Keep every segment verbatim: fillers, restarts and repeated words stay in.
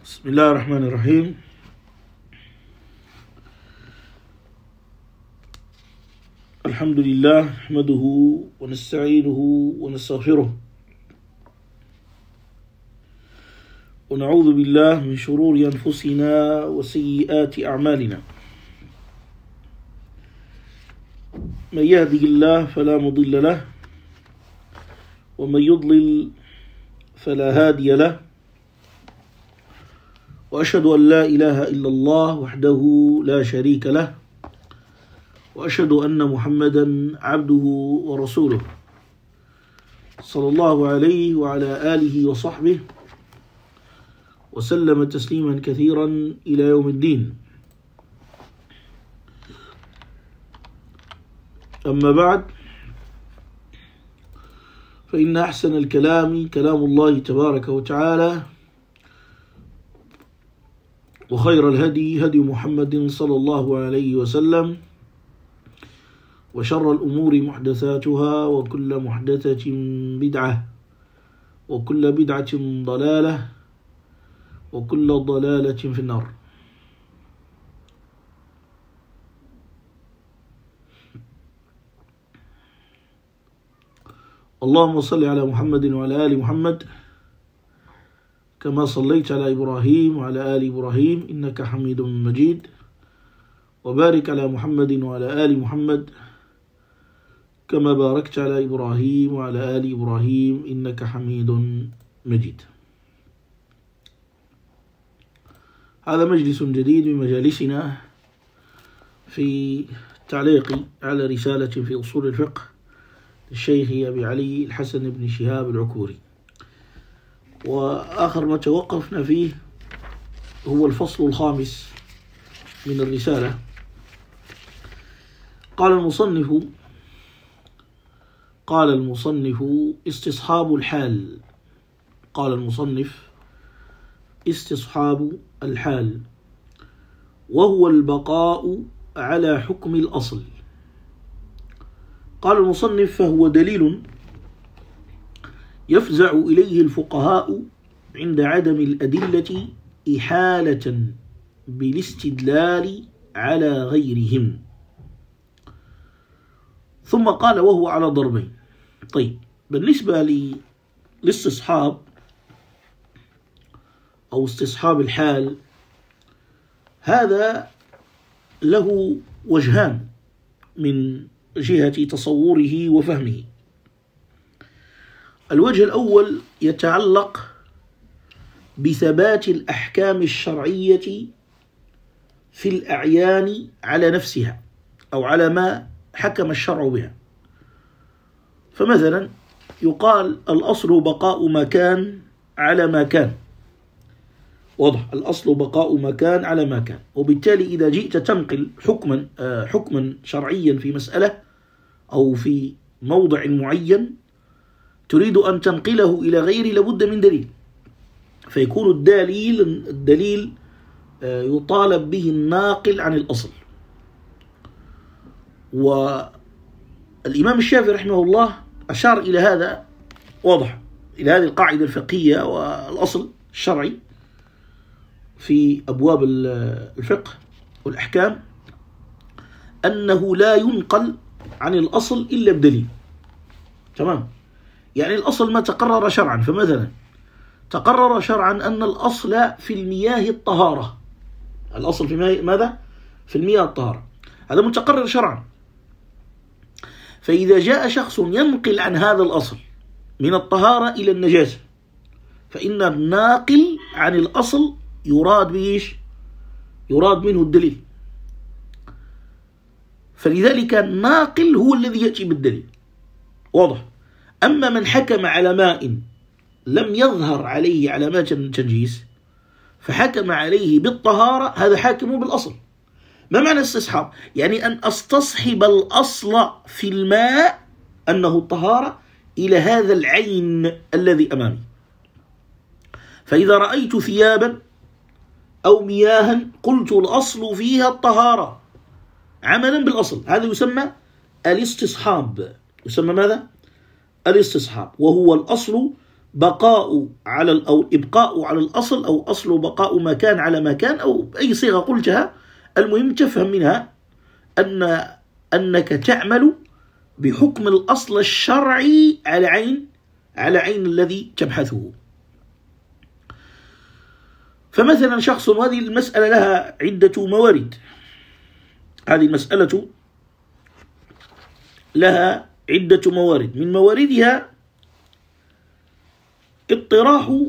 بسم الله الرحمن الرحيم. الحمد لله نحمده ونستعينه ونستغفره ونعوذ بالله من شرور أنفسنا وسيئات أعمالنا. من يهده الله فلا مضل له ومن يضلل فلا هادي له، وأشهد أن لا إله إلا الله وحده لا شريك له، وأشهد أن محمدا عبده ورسوله صلى الله عليه وعلى آله وصحبه وسلم تسليما كثيرا إلى يوم الدين. أما بعد، فإن أحسن الكلام كلام الله تبارك وتعالى، وخير الهدي هدي محمد صلى الله عليه وسلم، وشر الأمور محدثاتها، وكل محدثة بدعة، وكل بدعة ضلالة، وكل ضلالة في النار. اللهم صل على محمد وعلى آل محمد كما صليت على إبراهيم وعلى آل إبراهيم إنك حميد مجيد، وبارك على محمد وعلى آل محمد كما باركت على إبراهيم وعلى آل إبراهيم إنك حميد مجيد. هذا مجلس جديد من مجالسنا في تعليق على رسالة في أصول الفقه للشيخ أبي علي الحسن بن شهاب العكوري. وآخر ما توقفنا فيه هو الفصل الخامس من الرسالة. قال المصنف قال المصنف استصحاب الحال قال المصنف استصحاب الحال وهو البقاء على حكم الأصل. قال المصنف: فهو دليل يفزع إليه الفقهاء عند عدم الأدلة إحالة بالاستدلال على غيرهم. ثم قال: وهو على ضربين. طيب، بالنسبة للاستصحاب أو استصحاب الحال، هذا له وجهان من جهة تصوره وفهمه. الوجه الأول يتعلق بثبات الأحكام الشرعية في الأعيان على نفسها أو على ما حكم الشرع بها. فمثلا يقال: الأصل بقاء ما كان على ما كان. واضح، الأصل بقاء ما كان على ما كان. وبالتالي إذا جئت تنقل حكما حكما شرعيا في مسألة أو في موضع معين تريد أن تنقله إلى غيره لابد من دليل، فيكون الدليل الدليل يطالب به الناقل عن الأصل. والإمام الشافعي رحمه الله أشار إلى هذا، واضح، إلى هذه القاعدة الفقهية والأصل الشرعي في أبواب الفقه والأحكام، أنه لا ينقل عن الأصل إلا بدليل. تمام؟ يعني الأصل ما تقرر شرعا. فمثلا تقرر شرعا أن الأصل في المياه الطهارة. الأصل في ماذا؟ في المياه الطهارة، هذا متقرر شرعا. فإذا جاء شخص ينقل عن هذا الأصل من الطهارة إلى النجاسة، فإن الناقل عن الأصل يراد بإيش؟ يراد منه الدليل. فلذلك الناقل هو الذي يأتي بالدليل. واضح؟ أما من حكم على ماء لم يظهر عليه علامات التنجيس فحكم عليه بالطهارة، هذا حاكم بالأصل. ما معنى استصحاب؟ يعني أن أستصحب الأصل في الماء أنه الطهارة إلى هذا العين الذي أمامي. فإذا رأيت ثيابا أو مياها قلت الأصل فيها الطهارة عملا بالأصل، هذا يسمى الاستصحاب. يسمى ماذا؟ الاستصحاب، وهو الأصل بقاء على أو إبقاء على الأصل، أو أصل بقاء ما كان على ما كان، أو أي صيغة قلتها. المهم تفهم منها أن أنك تعمل بحكم الأصل الشرعي على عين على عين الذي تبحثه. فمثلا شخص، وهذه المسألة لها عدة موارد، هذه المسألة لها عدة موارد، من مواردها اطراح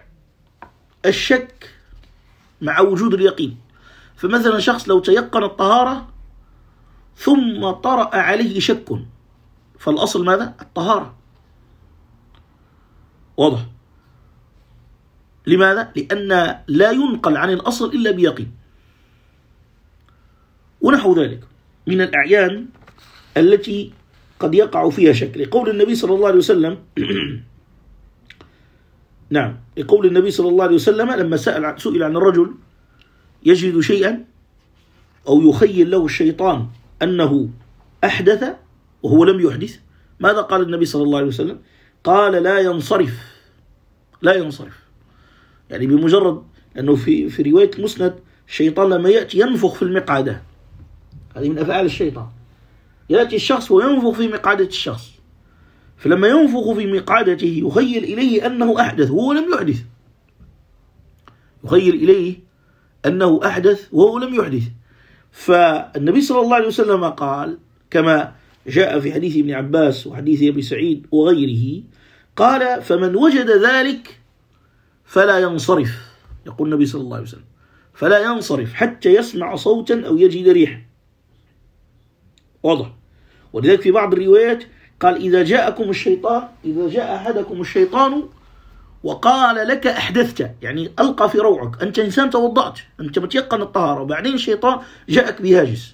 الشك مع وجود اليقين. فمثلا شخص لو تيقن الطهارة ثم طرأ عليه شك، فالأصل ماذا؟ الطهارة. واضح؟ لماذا؟ لأن لا ينقل عن الأصل إلا بيقين. ونحو ذلك من الأعيان التي قد يقع فيها شك، لقول النبي صلى الله عليه وسلم نعم لقول النبي صلى الله عليه وسلم لما سأل سئل عن الرجل يجد شيئا أو يخيل له الشيطان أنه أحدث وهو لم يحدث، ماذا قال النبي صلى الله عليه وسلم؟ قال لا ينصرف، لا ينصرف، يعني بمجرد أنه في في رواية المسند الشيطان لما يأتي ينفخ في المقعدة، هذه من أفعال الشيطان، يأتي الشخص وينفخ في مقعدة الشخص، فلما ينفخ في مقعدته يخيل إليه أنه أحدث وهو لم يحدث، يخيل إليه أنه أحدث وهو لم يحدث. فالنبي صلى الله عليه وسلم قال كما جاء في حديث ابن عباس وحديث أبي سعيد وغيره، قال فمن وجد ذلك فلا ينصرف، يقول النبي صلى الله عليه وسلم فلا ينصرف حتى يسمع صوتا أو يجد ريحا. واضح؟ ولذلك في بعض الروايات قال إذا جاءكم الشيطان إذا جاء أحدكم الشيطان وقال لك أحدثت، يعني ألقى في روعك، أنت إنسان توضأت، أنت متيقن الطهارة، وبعدين الشيطان جاءك بهاجس،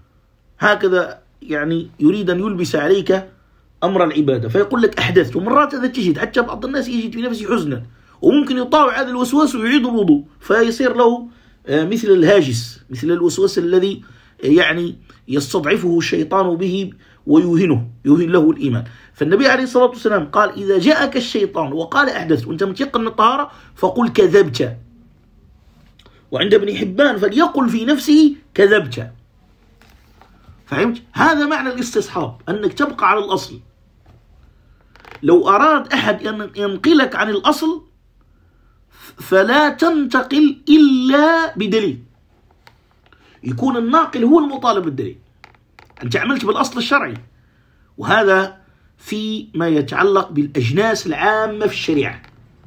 هكذا يعني يريد أن يلبس عليك أمر العبادة، فيقول لك أحدثت. ومرات هذا تجد حتى بعض الناس يجد في نفسه حزنا، وممكن يطاوع هذا الوسواس ويعيد الوضوء، فيصير له مثل الهاجس، مثل الوسواس الذي يعني يستضعفه الشيطان به ويوهنه يوهن له الإيمان. فالنبي عليه الصلاة والسلام قال إذا جاءك الشيطان وقال أحدثت وأنت متيقن من الطهارة فقل كذبت. وعند ابن حبان فليقل في نفسه كذبت. فهمت؟ هذا معنى الاستصحاب، أنك تبقى على الأصل. لو أراد أحد أن ينقلك عن الأصل فلا تنتقل إلا بدليل، يكون الناقل هو المطالب بالدليل، أنت عملت بالأصل الشرعي. وهذا فيما يتعلق بالأجناس العامة في الشريعة.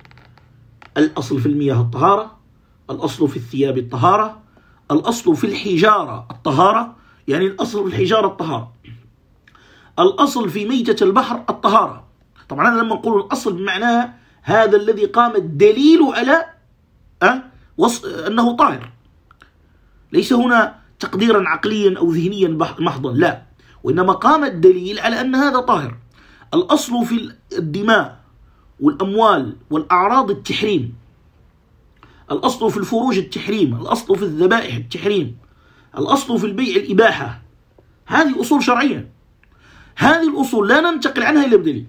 الأصل في المياه الطهارة، الأصل في الثياب الطهارة، الأصل في الحجارة الطهارة، يعني الأصل في الحجارة الطهارة، الأصل في ميتة البحر الطهارة. طبعا هذا لما نقول الأصل بمعناها هذا الذي قام الدليل على أه؟ أنه طاهر، ليس هنا تقديرا عقليا أو ذهنيا محضا، لا، وإنما قام الدليل على أن هذا طاهر. الأصل في الدماء والأموال والأعراض التحريم، الأصل في الفروج التحريم، الأصل في الذبائح التحريم، الأصل في البيع الإباحة. هذه أصول شرعية، هذه الأصول لا ننتقل عنها إلا بدليل.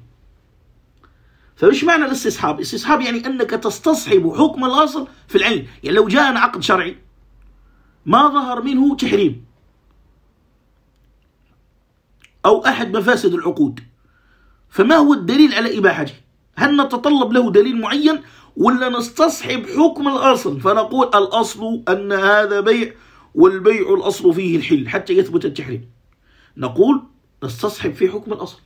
فمش معنى الاستصحاب؟ الاستصحاب يعني أنك تستصحب حكم الأصل في العين. يعني لو جاءنا عقد شرعي ما ظهر منه تحريم أو أحد مفاسد العقود، فما هو الدليل على إباحته؟ هل نتطلب له دليل معين ولا نستصحب حكم الأصل فنقول الأصل أن هذا بيع والبيع الأصل فيه الحل حتى يثبت التحريم؟ نقول نستصحب في حكم الأصل،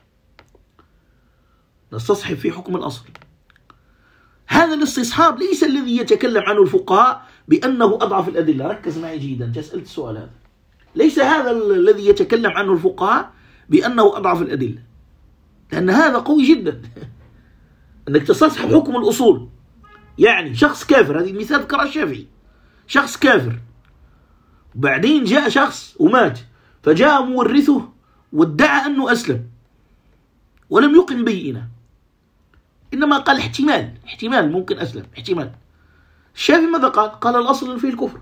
نستصحب في حكم الأصل. هذا الاستصحاب ليس الذي يتكلم عنه الفقهاء بأنه أضعف الأدلة. ركز معي جيدا، سألت السؤال هذا. ليس هذا الذي يتكلم عنه الفقهاء بأنه أضعف الأدلة، لأن هذا قوي جدا أنك تستصحب حكم الأصول. يعني شخص كافر، هذه مثال ذكرها الشافعي، شخص كافر وبعدين جاء شخص ومات، فجاء مورثه وادعى أنه أسلم ولم يقم بينة، إنما قال احتمال احتمال ممكن أسلم احتمال. الشافعي ماذا قال؟ قال الأصل فيه الكفر،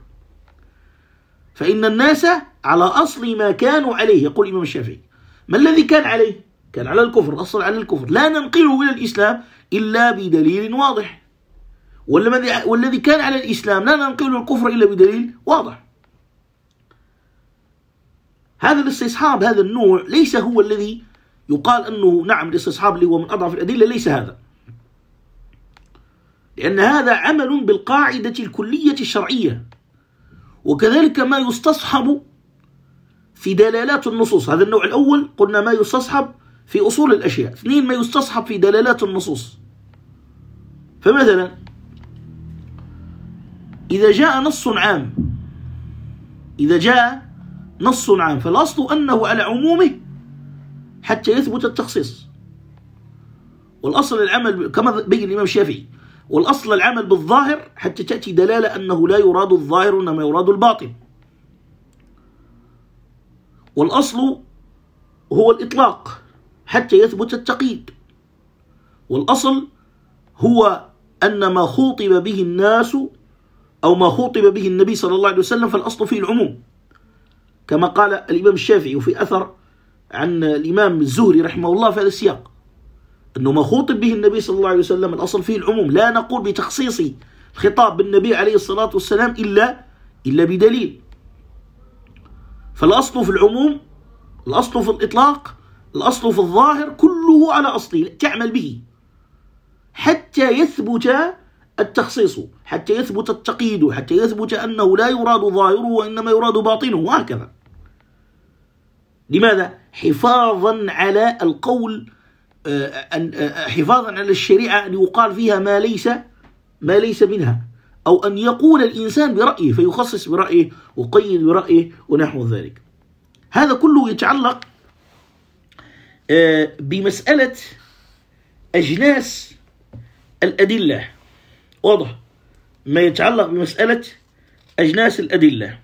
فإن الناس على أصل ما كانوا عليه. يقول الإمام الشافعي ما الذي كان عليه؟ كان على الكفر، الأصل على الكفر، لا ننقله إلى الإسلام إلا بدليل واضح. والذي كان على الإسلام لا ننقله الكفر إلا بدليل واضح. هذا الاستصحاب، هذا النوع ليس هو الذي يقال أنه نعم الاستصحاب اللي هو من أضعف الأدلة، ليس هذا، لأن هذا عمل بالقاعدة الكلية الشرعية. وكذلك ما يستصحب في دلالات النصوص، هذا النوع الأول قلنا ما يستصحب في أصول الأشياء. اثنين، ما يستصحب في دلالات النصوص. فمثلا إذا جاء نص عام إذا جاء نص عام فالأصل أنه على عمومه حتى يثبت التخصيص، والأصل العمل كما بين الإمام الشافعي، والأصل العمل بالظاهر حتى تأتي دلالة أنه لا يراد الظاهر إنما يراد الباطن. والأصل هو الإطلاق حتى يثبت التقييد. والأصل هو أن ما خوطب به الناس أو ما خوطب به النبي صلى الله عليه وسلم فالأصل فيه العموم، كما قال الإمام الشافعي وفي أثر عن الإمام الزهري رحمه الله في هذا السياق، أنه ما خوطب به النبي صلى الله عليه وسلم الأصل فيه العموم، لا نقول بتخصيص الخطاب بالنبي عليه الصلاة والسلام إلا إلا بدليل. فالأصل في العموم، الأصل في الإطلاق، الأصل في الظاهر، كله على أصله تعمل به حتى يثبت التخصيص، حتى يثبت التقييد، حتى يثبت أنه لا يراد ظاهره وإنما يراد باطنه، وهكذا. لماذا؟ حفاظا على القول، حفاظا على الشريعة أن يقال فيها ما ليس ما ليس منها، أو أن يقول الإنسان برأيه فيخصص برأيه ويقيد برأيه ونحو ذلك. هذا كله يتعلق بمسألة أجناس الأدلة، واضح؟ ما يتعلق بمسألة أجناس الأدلة.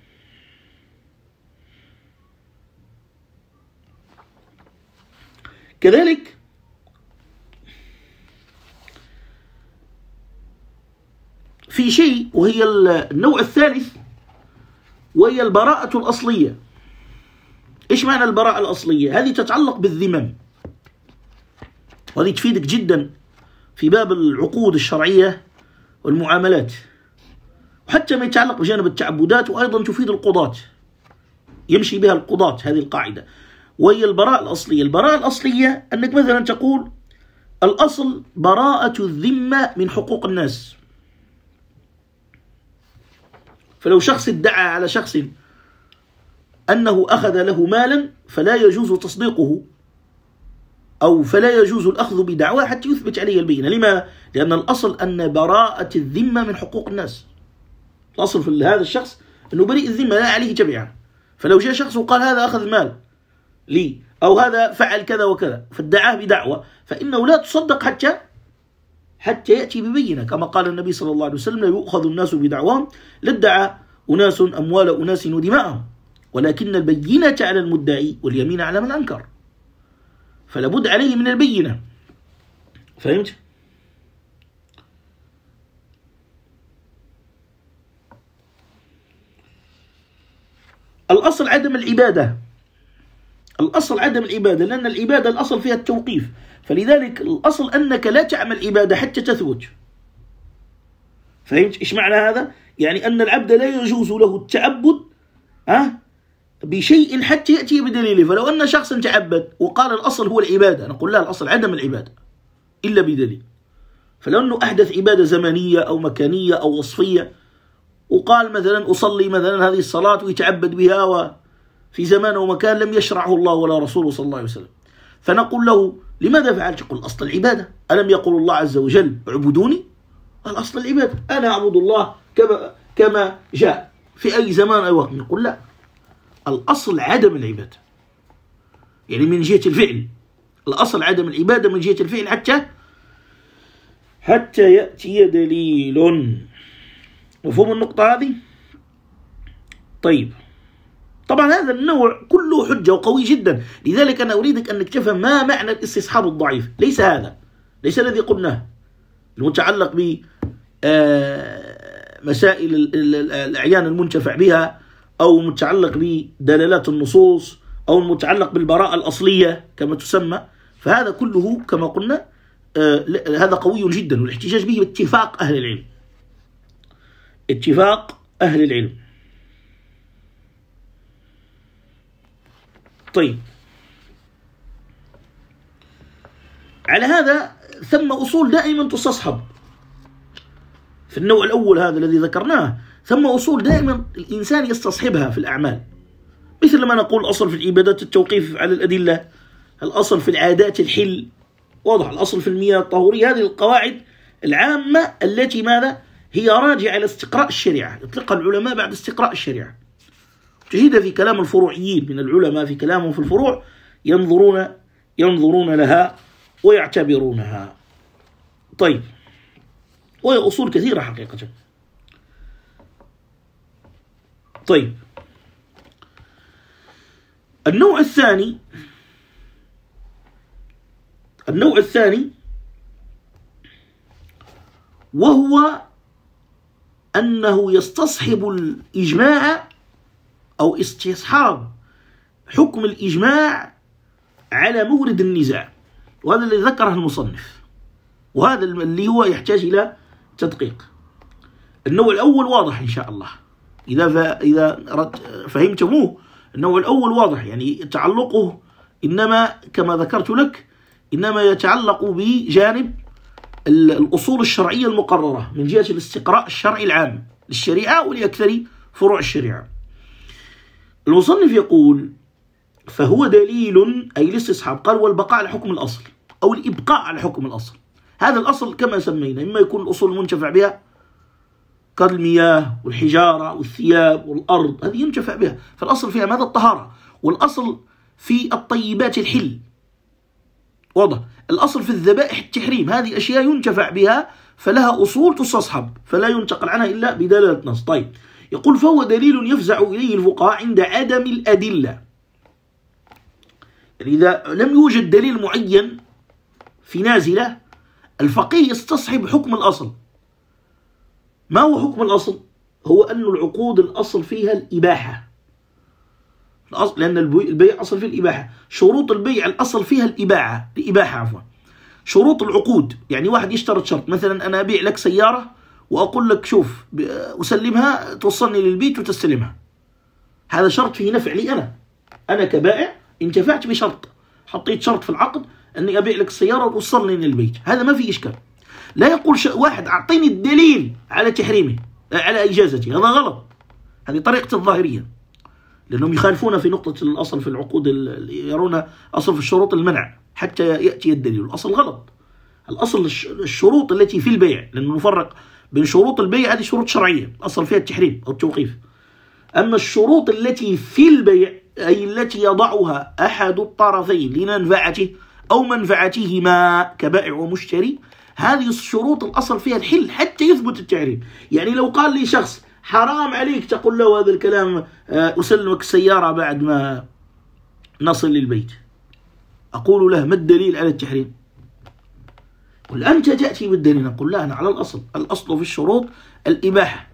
كذلك في شيء وهي النوع الثالث، وهي البراءة الأصلية. إيش معنى البراءة الأصلية؟ هذه تتعلق بالذمم، وهذه تفيدك جدا في باب العقود الشرعية والمعاملات، وحتى ما يتعلق بجانب التعبدات، وأيضا تفيد القضاة، يمشي بها القضاة هذه القاعدة، وهي البراءة الأصلية. البراءة الأصلية أنك مثلا تقول الأصل براءة الذمة من حقوق الناس. فلو شخص ادعى على شخص أنه أخذ له مالا فلا يجوز تصديقه، أو فلا يجوز الأخذ بدعواه حتى يثبت عليه البينة. لما؟ لأن الأصل أن براءة الذمة من حقوق الناس. الأصل في هذا الشخص أنه بريء الذمة لا عليه تبعها. فلو جاء شخص وقال هذا أخذ مال لي أو هذا فعل كذا وكذا فادعاه بدعوة، فإنه لا تصدق حتى حتى يأتي ببينة، كما قال النبي صلى الله عليه وسلم: لا يؤخذ الناس بدعواهم لادعى أناس أموال أناس ودماءهم، ولكن البينة على المدعي واليمين على من أنكر. فلا بد عليه من البينة. فهمت؟ الأصل عدم العبادة. الأصل عدم العبادة، لأن العبادة الأصل فيها التوقيف، فلذلك الأصل أنك لا تعمل عبادة حتى تثبت. فهمت إيش معنى هذا؟ يعني أن العبد لا يجوز له التعبد أه؟ بشيء حتى يأتي بدليله. فلو أن شخصا تعبد وقال الأصل هو العبادة، نقول لا، الأصل عدم العبادة إلا بدليل. فلو أنه أحدث عبادة زمنية أو مكانية أو وصفية، وقال مثلا أصلي مثلا هذه الصلاة ويتعبد بها وفي زمان ومكان لم يشرعه الله ولا رسوله صلى الله عليه وسلم، فنقول له لماذا فعلت؟ يقول أصل العبادة. ألم يقول الله عز وجل اعبدوني؟ الأصل العبادة، أنا أعبد الله كما كما جاء في أي زمان أي وقت. نقول لا، الأصل عدم العبادة، يعني من جهة الفعل الأصل عدم العبادة من جهة الفعل حتى حتى يأتي دليل. مفهوم النقطة هذه؟ طيب، طبعا هذا النوع كله حجة وقوي جدا، لذلك أنا أريدك أنك تفهم ما معنى الاستصحاب الضعيف. ليس هذا، ليس الذي قلناه المتعلق ب مسائل الأعيان المنتفع بها، أو متعلق بدلالات النصوص، أو المتعلق بالبراءة الأصلية كما تسمى. فهذا كله كما قلنا آه هذا قوي جدا، والاحتجاج به باتفاق أهل العلم، اتفاق أهل العلم. طيب، على هذا ثم أصول دائما تستصحب في النوع الأول هذا الذي ذكرناه، ثم أصول دائما الإنسان يستصحبها في الأعمال، مثل ما نقول الأصل في العبادات التوقيف على الأدلة، الأصل في العادات الحل، واضح، الأصل في المياه الطهورية. هذه القواعد العامة التي ماذا هي راجعة إلى استقراء الشريعة، يطلقها العلماء بعد استقراء الشريعة. تجد في كلام الفروعيين من العلماء في كلامهم في الفروع ينظرون ينظرون لها ويعتبرونها. طيب، وهي أصول كثيرة حقيقة. طيب، النوع الثاني النوع الثاني وهو أنه يستصحب الإجماع أو استصحاب حكم الإجماع على مورد النزاع، وهذا الذي ذكره المصنف، وهذا اللي هو يحتاج إلى تدقيق. النوع الأول واضح إن شاء الله، إذا إذا فهمتموه النوع الأول واضح، يعني تعلقه إنما كما ذكرت لك إنما يتعلق بجانب الأصول الشرعية المقررة من جهة الاستقراء الشرعي العام للشريعة ولأكثر فروع الشريعة. المصنف يقول: فهو دليل، أي الاستصحاب، قال والبقاء على حكم الأصل أو الإبقاء على حكم الأصل. هذا الأصل كما سمينا إما يكون الأصول المنتفع بها كالمياه والحجارة والثياب والأرض، هذه ينتفع بها، فالأصل فيها ماذا؟ الطهارة. والأصل في الطيبات الحل، واضح. الأصل في الذبائح التحريم، هذه أشياء ينتفع بها فلها أصول تستصحب فلا ينتقل عنها إلا بدلالة نص. طيب، يقول فهو دليل يفزع إليه الفقهاء عند عدم الأدلة، يعني إذا لم يوجد دليل معين في نازلة الفقيه يستصحب حكم الأصل. ما هو حكم الأصل؟ هو أن العقود الأصل فيها الإباحة، الأصل لأن البيع أصل فيه الإباحة، شروط البيع الأصل فيها الإباحة الإباحة عفوا. شروط العقود، يعني واحد يشترط شرط، مثلا أنا أبيع لك سيارة وأقول لك شوف أسلمها توصلني للبيت وتستلمها، هذا شرط فيه نفع لي أنا أنا كبائع، انتفعت بشرط، حطيت شرط في العقد أني أبيع لك السيارة وتوصلني للبيت، هذا ما فيه إشكال. لا يقول واحد أعطيني الدليل على تحريمه على إجازته، هذا غلط، هذه طريقة الظاهرية، لأنهم يخالفون في نقطة الأصل في العقود، يرون أصل في الشروط المنع حتى يأتي الدليل، الأصل غلط. الأصل الشروط التي في البيع، لأنه نفرق بين شروط البيع، هذه شروط شرعية الأصل فيها التحريم أو التوقيف، أما الشروط التي في البيع أي التي يضعها أحد الطرفين لمنفعته أو منفعتهما كبائع ومشتري، هذه الشروط الأصل فيها الحل حتى يثبت التحريم. يعني لو قال لي شخص حرام عليك تقول له هذا الكلام أسلمك السيارة بعد ما نصل للبيت، أقول له ما الدليل على التحريم؟ قل أنت تأتي بالدليل، نقول لا أنا على الأصل، الأصل في الشروط الإباحة،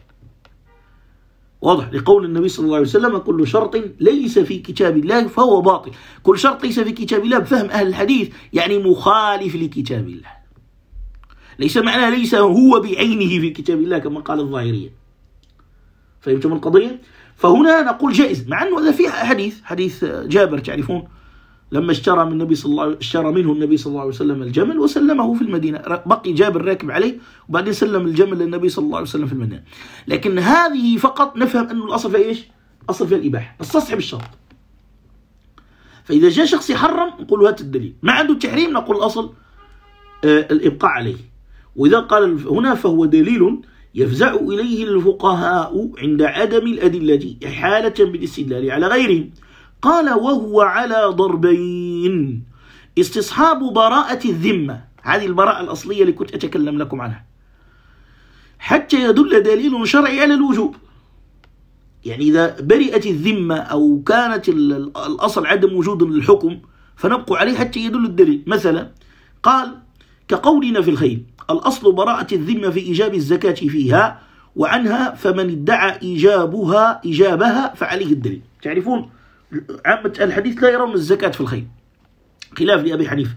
واضح، لقول النبي صلى الله عليه وسلم كل شرط ليس في كتاب الله فهو باطل. كل شرط ليس في كتاب الله بفهم أهل الحديث يعني مخالف لكتاب الله، ليس معناه ليس هو بعينه في كتاب الله كما قال الظاهرية. فهمتم القضية؟ فهنا نقول جائز، مع أنه هذا فيه حديث حديث جابر تعرفون، لما اشترى من النبي صلى الله عليه اشترى منه النبي صلى الله عليه وسلم الجمل وسلمه في المدينة، بقي جابر راكب عليه وبعدين سلم الجمل للنبي صلى الله عليه وسلم في المدينة. لكن هذه فقط نفهم أنه الأصل فيها إيش؟ أصل فيها الإباحة، نستصحب الشرط. فإذا جاء شخص يحرم نقول هات الدليل، ما عنده التحريم نقول الأصل آه الإبقاء عليه. وإذا قال هنا فهو دليل يفزع إليه الفقهاء عند عدم الأدلة إحالة بالاستدلال على غيرهم. قال وهو على ضربين: استصحاب براءة الذمة، هذه البراءة الأصلية اللي كنت أتكلم لكم عنها، حتى يدل دليل شرعي على الوجوب. يعني إذا برئت الذمة أو كانت الأصل عدم وجود للحكم فنبقى عليه حتى يدل الدليل. مثلا قال كقولنا في الخيل: الأصل براءة الذمة في إيجاب الزكاة فيها وعنها، فمن ادعى إيجابها إيجابها فعليه الدليل. تعرفون عامة الحديث لا يرون الزكاة في الخيل، خلاف لأبي حنيفة.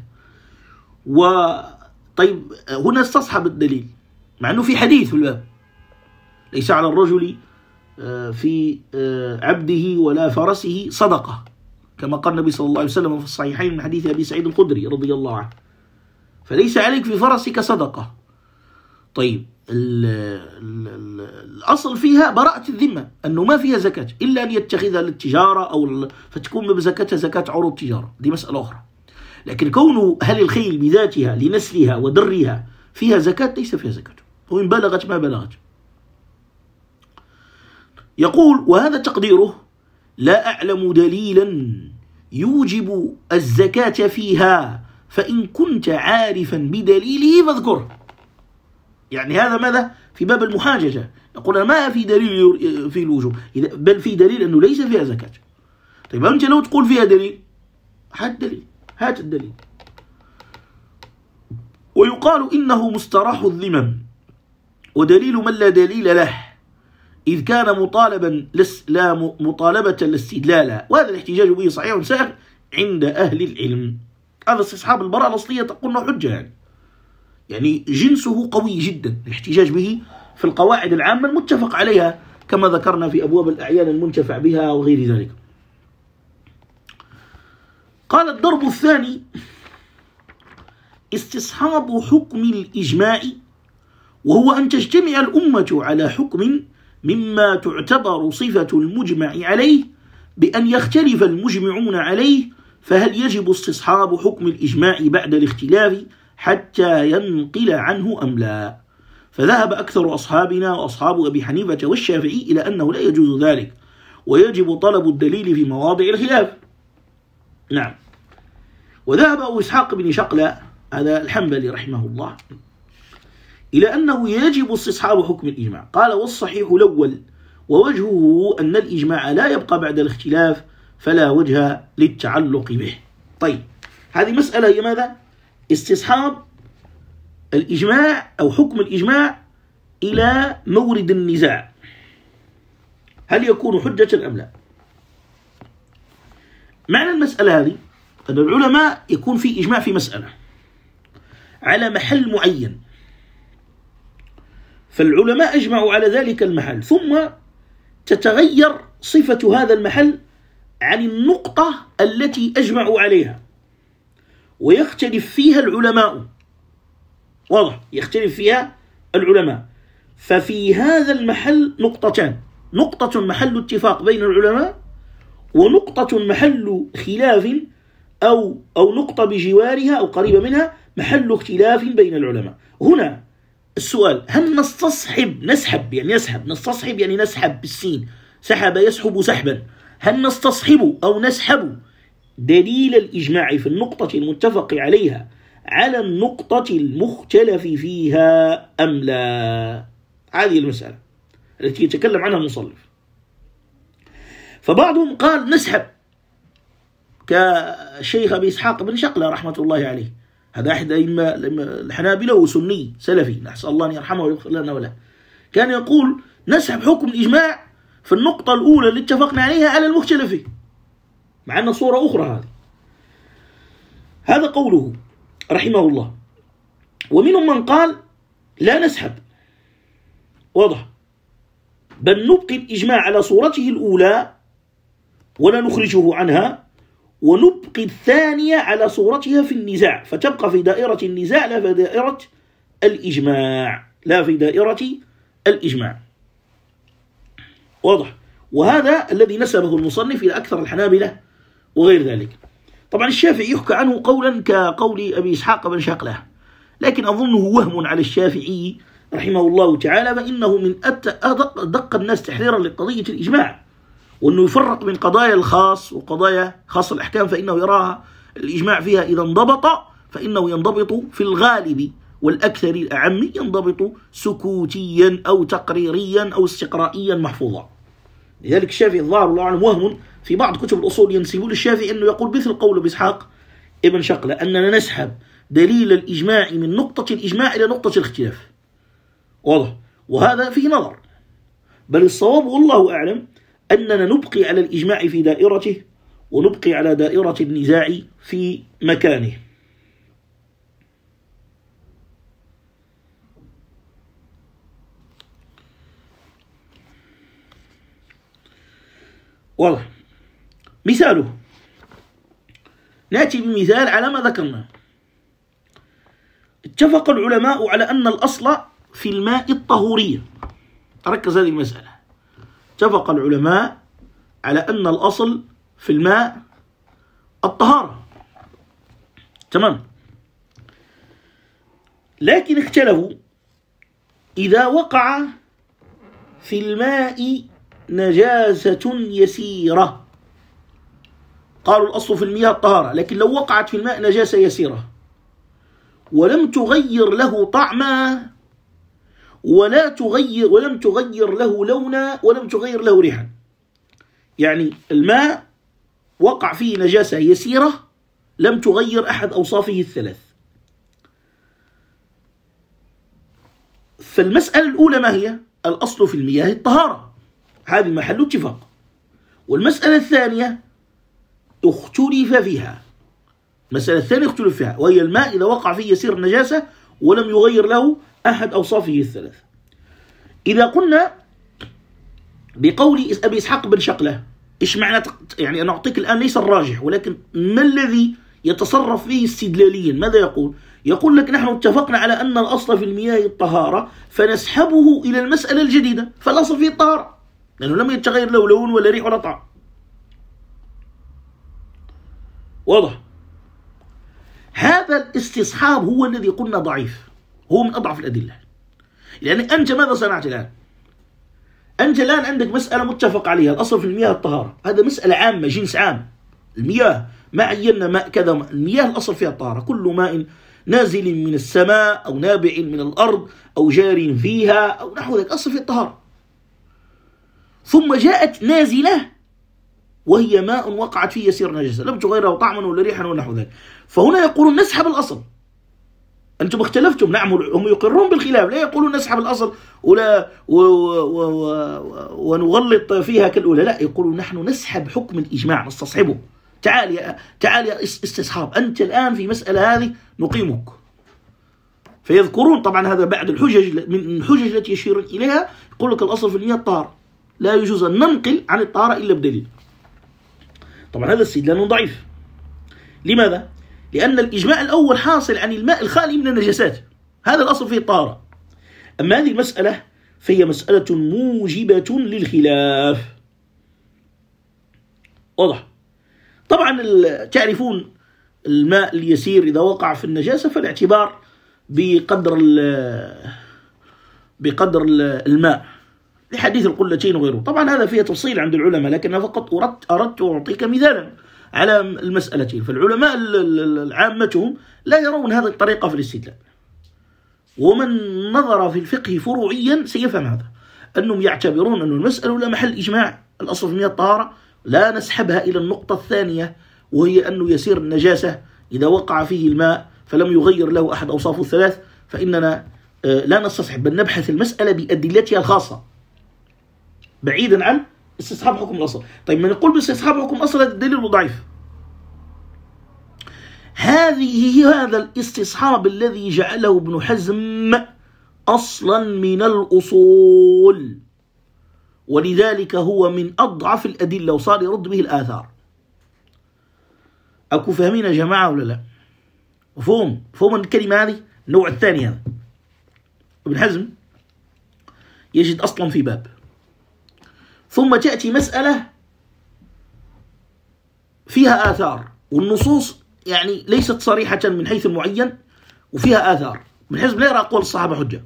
وطيب هنا استصحب الدليل مع أنه في حديث في الباب: ليس على الرجل في عبده ولا فرسه صدقة، كما قال النبي صلى الله عليه وسلم في الصحيحين من حديث أبي سعيد الخدري رضي الله عنه، فليس عليك في فرسك صدقة. طيب ال ال ال الأصل فيها براءة الذمة، أنه ما فيها زكاة إلا أن يتخذها للتجارة أو فتكون بزكاتها زكاة عروض تجارة، دي مسألة أخرى. لكن كونه هل الخيل بذاتها لنسلها ودرها فيها زكاة؟ ليس فيها زكاة، وإن بلغت ما بلغت. يقول: وهذا تقديره: لا أعلم دليلا يوجب الزكاة فيها، فإن كنت عارفا بدليله فاذكره. يعني هذا ماذا؟ في باب المحاججة، يقول ما في دليل في الوجوب، بل في دليل أنه ليس فيها زكاة. طيب أنت لو تقول فيها دليل، هات دليل، هات الدليل. ويقال إنه مستراح الذمم، ودليل من لا دليل له، إذ كان مطالبا لا مطالبة لاستدلالا، وهذا الاحتجاج به صحيح سائغ عند أهل العلم. هذا استصحاب البراءة الأصلية تقول له حجة، يعني يعني جنسه قوي جدا الاحتجاج به في القواعد العامة المتفق عليها، كما ذكرنا في أبواب الأعيان المنتفع بها وغير ذلك. قال: الضرب الثاني استصحاب حكم الإجماع، وهو أن تجتمع الأمة على حكم مما تعتبر صفة المجمع عليه بأن يختلف المجمعون عليه، فهل يجب استصحاب حكم الإجماع بعد الاختلاف حتى ينقل عنه أم لا؟ فذهب أكثر أصحابنا وأصحاب أبي حنيفة والشافعي إلى أنه لا يجوز ذلك، ويجب طلب الدليل في مواضع الخلاف. نعم. وذهب أبو إسحاق بن شقلة هذا الحنبلي رحمه الله إلى أنه يجب استصحاب حكم الإجماع. قال: والصحيح الأول، ووجهه أن الإجماع لا يبقى بعد الاختلاف، فلا وجه للتعلق به. طيب هذه مسألة هي ماذا؟ استصحاب الإجماع أو حكم الإجماع إلى مورد النزاع، هل يكون حجة أم لا؟ معنى المسألة هذه أن العلماء يكون في إجماع في مسألة على محل معين، فالعلماء أجمعوا على ذلك المحل، ثم تتغير صفة هذا المحل عن النقطة التي أجمعوا عليها، ويختلف فيها العلماء. واضح؟ يختلف فيها العلماء. ففي هذا المحل نقطتان: نقطة محل اتفاق بين العلماء، ونقطة محل خلاف أو أو نقطة بجوارها أو قريبة منها محل اختلاف بين العلماء. هنا السؤال: هل نستصحب نسحب يعني يسحب نستصحب يعني نسحب بالسين، سحب يسحب سحبا، هل نستصحب أو نسحب دليل الإجماع في النقطة المتفق عليها على النقطة المختلف فيها أم لا؟ هذه المسألة التي يتكلم عنها المصنف. فبعضهم قال نسحب، كالشيخ أبي إسحاق بن شقلة رحمة الله عليه، هذا أحد الحنابلة وسني سلفي، نسأل الله أن يرحمه ويغفر لنا وله، كان يقول نسحب حكم الإجماع في النقطة الأولى اللي اتفقنا عليها على المختلف فيه، مع أن صورة أخرى هذه. هذا قوله رحمه الله. ومنهم من قال لا نسحب، واضح، بل نبقي الإجماع على صورته الأولى ولا نخرجه عنها، ونبقي الثانية على صورتها في النزاع، فتبقى في دائرة النزاع لا في دائرة الإجماع، لا في دائرة الإجماع. واضح؟ وهذا الذي نسبه المصنف إلى أكثر الحنابلة وغير ذلك. طبعا الشافعي يحكى عنه قولا كقول أبي إسحاق بن شقلة، لكن أظنه وهم على الشافعي رحمه الله تعالى، فإنه من أدق الناس تحريرا لقضية الإجماع، وأنه يفرق من قضايا الخاص وقضايا خاص الأحكام، فإنه يراها الإجماع فيها إذا انضبط فإنه ينضبط في الغالب والأكثر الأعم ينضبط سكوتيا أو تقريريا أو استقرائيا محفوظا. لذلك الشافعي الظاهر الله أعلم وهم في بعض كتب الأصول ينسبون للشافعي أنه يقول مثل قول بإسحاق ابن شقلة أننا نسحب دليل الإجماع من نقطة الإجماع إلى نقطة الاختلاف. واضح؟ وهذا فيه نظر، بل الصواب والله أعلم أننا نبقي على الإجماع في دائرته ونبقي على دائرة النزاع في مكانه. واضح. مثاله، نأتي بمثال على ما ذكرنا. اتفق العلماء على أن الأصل في الماء الطهورية. تركز هذه المسألة. اتفق العلماء على أن الأصل في الماء الطهارة. تمام. لكن اختلفوا إذا وقع في الماء نجاسة يسيرة. قالوا الأصل في المياه الطهارة، لكن لو وقعت في الماء نجاسة يسيرة ولم تغير له طعما ولا تغير ولم تغير له لونا ولم تغير له ريحا، يعني الماء وقع فيه نجاسة يسيرة لم تغير أحد أوصافه الثلاث. فالمسألة الأولى ما هي؟ الأصل في المياه الطهارة، هذه محل اتفاق. والمسألة الثانية اختلف فيها، المسألة الثانية اختلف فيها، وهي الماء إذا وقع فيه يسير النجاسة ولم يغير له أحد أوصافه الثلاث. إذا قلنا بقول أبي إسحاق بن شقلة، إيش معنى؟ يعني أنا أعطيك الآن ليس الراجح، ولكن ما الذي يتصرف فيه استدلاليا؟ ماذا يقول؟ يقول لك نحن اتفقنا على أن الأصل في المياه الطهارة، فنسحبه إلى المسألة الجديدة، فالأصل فيه الطهارة لأنه لم يتغير له لون ولا ريح ولا طعم. واضح؟ هذا الاستصحاب هو الذي قلنا ضعيف، هو من أضعف الأدلة. لأن أنت ماذا صنعت الآن؟ أنت الآن عندك مسألة متفق عليها، الأصل في المياه الطهارة، هذا مسألة عامة، جنس عام. المياه ما عينا ماء كذا، المياه الأصل فيها الطهارة، كل ماء نازل من السماء أو نابع من الأرض أو جار فيها أو نحو ذلك، أصل فيها الطهارة. ثم جاءت نازلة وهي ماء وقعت فيه يسير نجاسة لم تغيره طعما ولا ريحا ونحو ذلك، فهنا يقولون نسحب الأصل. أنتم اختلفتم، نعم، هم يقرون بالخلاف، لا يقولون نسحب الأصل ولا و و و ونغلط فيها كالأولى، لا، يقولون نحن نسحب حكم الإجماع، نستصحبه. تعال يا تعال يا استصحاب، أنت الآن في مسألة هذه نقيمك. فيذكرون طبعا هذا بعد الحجج، من الحجج التي يشير إليها يقول لك الأصل في المياه الطهارة، لا يجوز أن ننقل عن الطهارة إلا بدليل. طبعا هذا استدلال ضعيف. لماذا؟ لأن الإجماع الأول حاصل عن الماء الخالي من النجاسات، هذا الأصل فيه الطهارة. أما هذه المسألة فهي مسألة موجبة للخلاف. واضح؟ طبعا تعرفون الماء اليسير إذا وقع في النجاسة فالاعتبار بقدر بقدر الماء لحديث القلتين وغيره. طبعا هذا فيه تفصيل عند العلماء، لكن أنا فقط أردت أردت أعطيك مثالا على المسألتين. فالعلماء عامتهم لا يرون هذه الطريقة في الاستدلال، ومن نظر في الفقه فروعيا سيفهم هذا، أنهم يعتبرون أن المسألة لا محل إجماع، الأصل في مياه الطهارة، لا نسحبها إلى النقطة الثانية وهي أنه يسير النجاسة إذا وقع فيه الماء فلم يغير له أحد أوصافه الثلاث، فإننا لا نستصحب، بل نبحث المسألة بأدلتها الخاصة بعيدا عن استصحاب حكم الأصل. طيب من يقول باستصحاب حكم الأصل هذا الدليل ضعيف. هذه هذا الاستصحاب الذي جعله ابن حزم أصلا من الأصول، ولذلك هو من أضعف الأدلة وصار يرد به الآثار. أكو فاهمين يا جماعة ولا لا؟ مفهوم؟ مفهوم الكلمة هذه؟ النوع الثاني هذا ابن حزم يجد أصلا في باب، ثم تأتي مسألة فيها آثار والنصوص يعني ليست صريحة من حيث المعين وفيها آثار. ابن حزم لا يرى أقوال الصحابة حجة،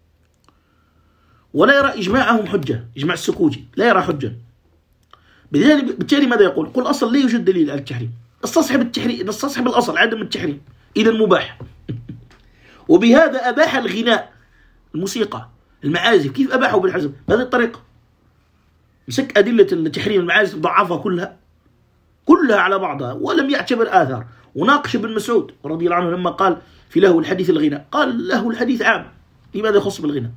ولا يرى إجماعهم حجة، إجماع السكوتي لا يرى حجة. بالتالي ماذا يقول؟ يقول أصل لا يوجد دليل على التحريم، استصحب التحريم، نستصحب الأصل عدم التحريم، إذا مباح. وبهذا أباح الغناء، الموسيقى، المعازف. كيف أباحوا ابن حزم؟ بهذه الطريقة. مسك أدلة التحريم المعازف ضعفها كلها كلها على بعضها ولم يعتبر آثار. وناقش ابن مسعود رضي الله عنه لما قال في له الحديث الغناء، قال له الحديث عام، لماذا يخص بالغناء؟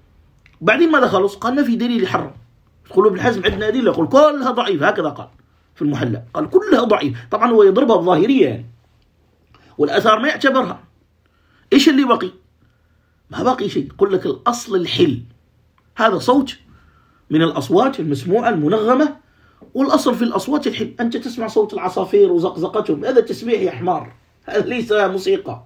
بعدين ماذا خلص؟ قال ما في دليل يحرم. يقول ابن حزم عندنا أدلة، يقول كلها ضعيفة، هكذا قال. في المحلى، قال كلها ضعيف. طبعا هو يضربها الظاهرية يعني، والآثار ما يعتبرها. إيش اللي بقي؟ ما بقي شيء. يقول لك الأصل الحل، هذا صوت من الأصوات المسموعة المنغمة، والأصل في الأصوات الحل. أنت تسمع صوت العصافير وزقزقتهم، هذا تسبيح يا حمار، هذا ليس موسيقى.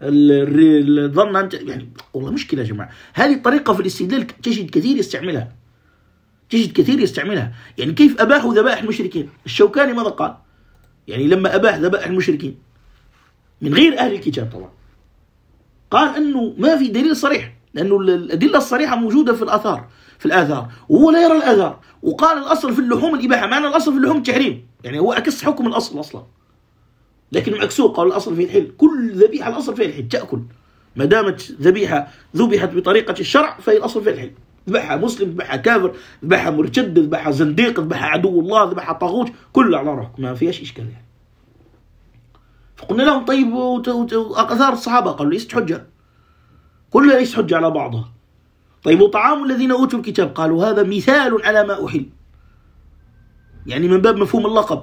الظن أنت يعني والله مشكلة يا جماعة. هذه الطريقة في الاستدلال تجد كثير يستعملها، تجد كثير يستعملها. يعني كيف أباحوا ذبائح المشركين؟ الشوكاني ماذا قال؟ يعني لما أباح ذبائح المشركين من غير أهل الكتاب طبعا، قال أنه ما في دليل صريح، لأنه الأدلة الصريحة موجودة في الآثار في الآثار وهو لا يرى الآثار. وقال الأصل في اللحوم الإباحة، معنى الأصل في اللحوم التحريم، يعني هو عكس حكم الأصل أصلا، لكن معكسوه. قال الأصل فيه الحل، كل ذبيحة الأصل فيها الحل، تأكل ما دامت ذبيحة ذبحت بطريقة الشرع فهي الأصل فيها الحل. ذبحها مسلم، ذبحها كافر، ذبحها مرتد، ذبحها زنديق، ذبحها عدو الله، ذبحها طاغوت، كله على روحك، ما فيهاش إشكال يعني. فقلنا لهم طيب آثار الصحابة، قالوا ليست حجة، كلها ليست حجة على بعضها. طيب وطعام الذين أوتوا الكتاب، قالوا هذا مثال على ما أحل، يعني من باب مفهوم اللقب.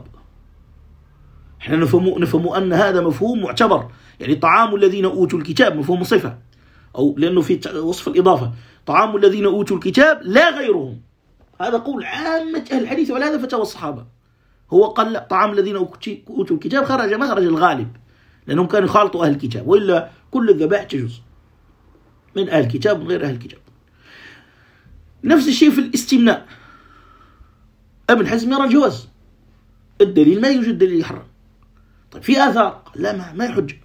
احنا نفهم نفهم أن هذا مفهوم معتبر، يعني طعام الذين أوتوا الكتاب مفهوم صفة، أو لأنه في وصف الإضافة، طعام الذين أوتوا الكتاب لا غيرهم. هذا قول عامة أهل الحديث، ولا هذا فتاوى الصحابة. هو قال لا، طعام الذين أوتوا الكتاب خرج مخرج الغالب، لأنهم كانوا يخالطوا أهل الكتاب، وإلا كل الذبائح تجوز من أهل الكتاب وغير أهل الكتاب. نفس الشيء في الاستمناء، ابن حزم يرى الجواز، الدليل ما يوجد دليل يحرم. طيب في آثار، لا ما, ما يحج.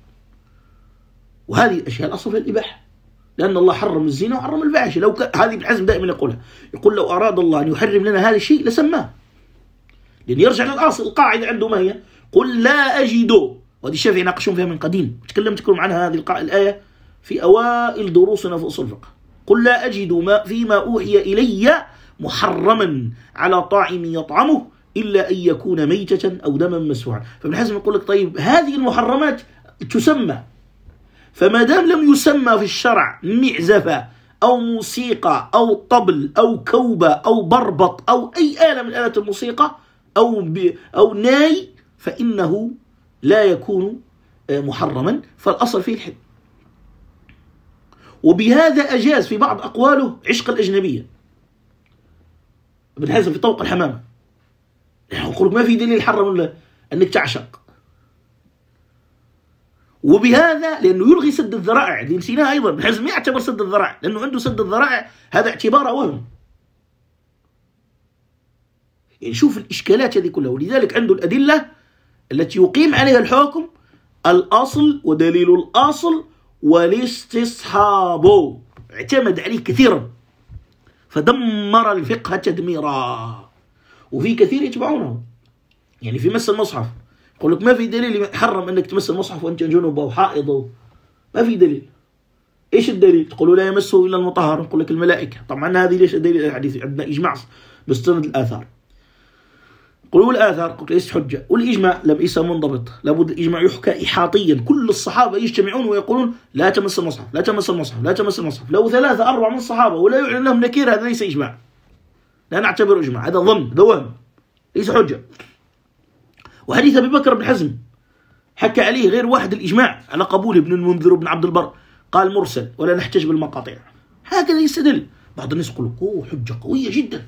وهذه الأشياء الأصل في الإباحة، لأن الله حرم الزنا وحرم الفاحشة. لو ك... هذه ابن حزم دائما يقولها، يقول لو أراد الله أن يحرم لنا هذا الشيء لسماه، لأن يرجع للأصل. القاعدة عنده ما هي؟ قل لا أجد، وهذه الشافعي يناقشون فيها من قديم، تكلمت لكم عنها هذه الآية في أوائل دروسنا في أصول الفقه. قل لا أجد ما فيما أوحي إلي محرما على طاعم يطعمه إلا أن يكون ميتة أو دما مسفوعا. فابن حزم يقول لك طيب هذه المحرمات تسمى، فما دام لم يسمى في الشرع معزفة أو موسيقى أو طبل أو كوبة أو بربط أو أي آلة من آلات الموسيقى أو ب أو ناي، فإنه لا يكون محرما، فالأصل فيه الحل. وبهذا أجاز في بعض أقواله عشق الأجنبية، ابن حزم في طوق الحمامة، يقول ما في دليل حرم له أنك تعشق. وبهذا لأنه يلغي سد الذرائع، دي نسيناها أيضا، ابن حزم يعتبر سد الذرائع، لأنه عنده سد الذرائع هذا اعتباره وهم. يعني شوف الإشكالات هذه كلها. ولذلك عنده الأدلة التي يقيم عليها الحكم، الأصل ودليل الأصل والاستصحاب، اعتمد عليه كثيرا، فدمر الفقه تدميرا. وفي كثير يتبعونه، يعني في مس المصحف يقول لك ما في دليل يحرم انك تمس المصحف وانت جنوب او حائض، ما في دليل. ايش الدليل؟ تقولوا لا يمسه الا المطهر، نقول لك الملائكه. طبعا هذه ليش دليل الحديث؟ عندنا اجماع بستند الاثار. قولوا الآثار، قلت ليست حجة. والإجماع ليس منضبط، لابد الإجماع يحكى إحاطيا، كل الصحابة يجتمعون ويقولون لا تمس المصحف، لا تمس المصحف، لا تمس المصحف. لو ثلاثة أربعة من الصحابة ولا يعلن لهم نكير، هذا ليس إجماع، لا نعتبره إجماع، هذا ظن، هذا وهم، ليس حجة. وحديث أبي بكر بن حزم حكى عليه غير واحد الإجماع على قبول ابن المنذر وابن عبد البر، قال مرسل ولا نحتج بالمقاطع، هكذا يستدل. بعض الناس يقول أوه حجة قوية جدا.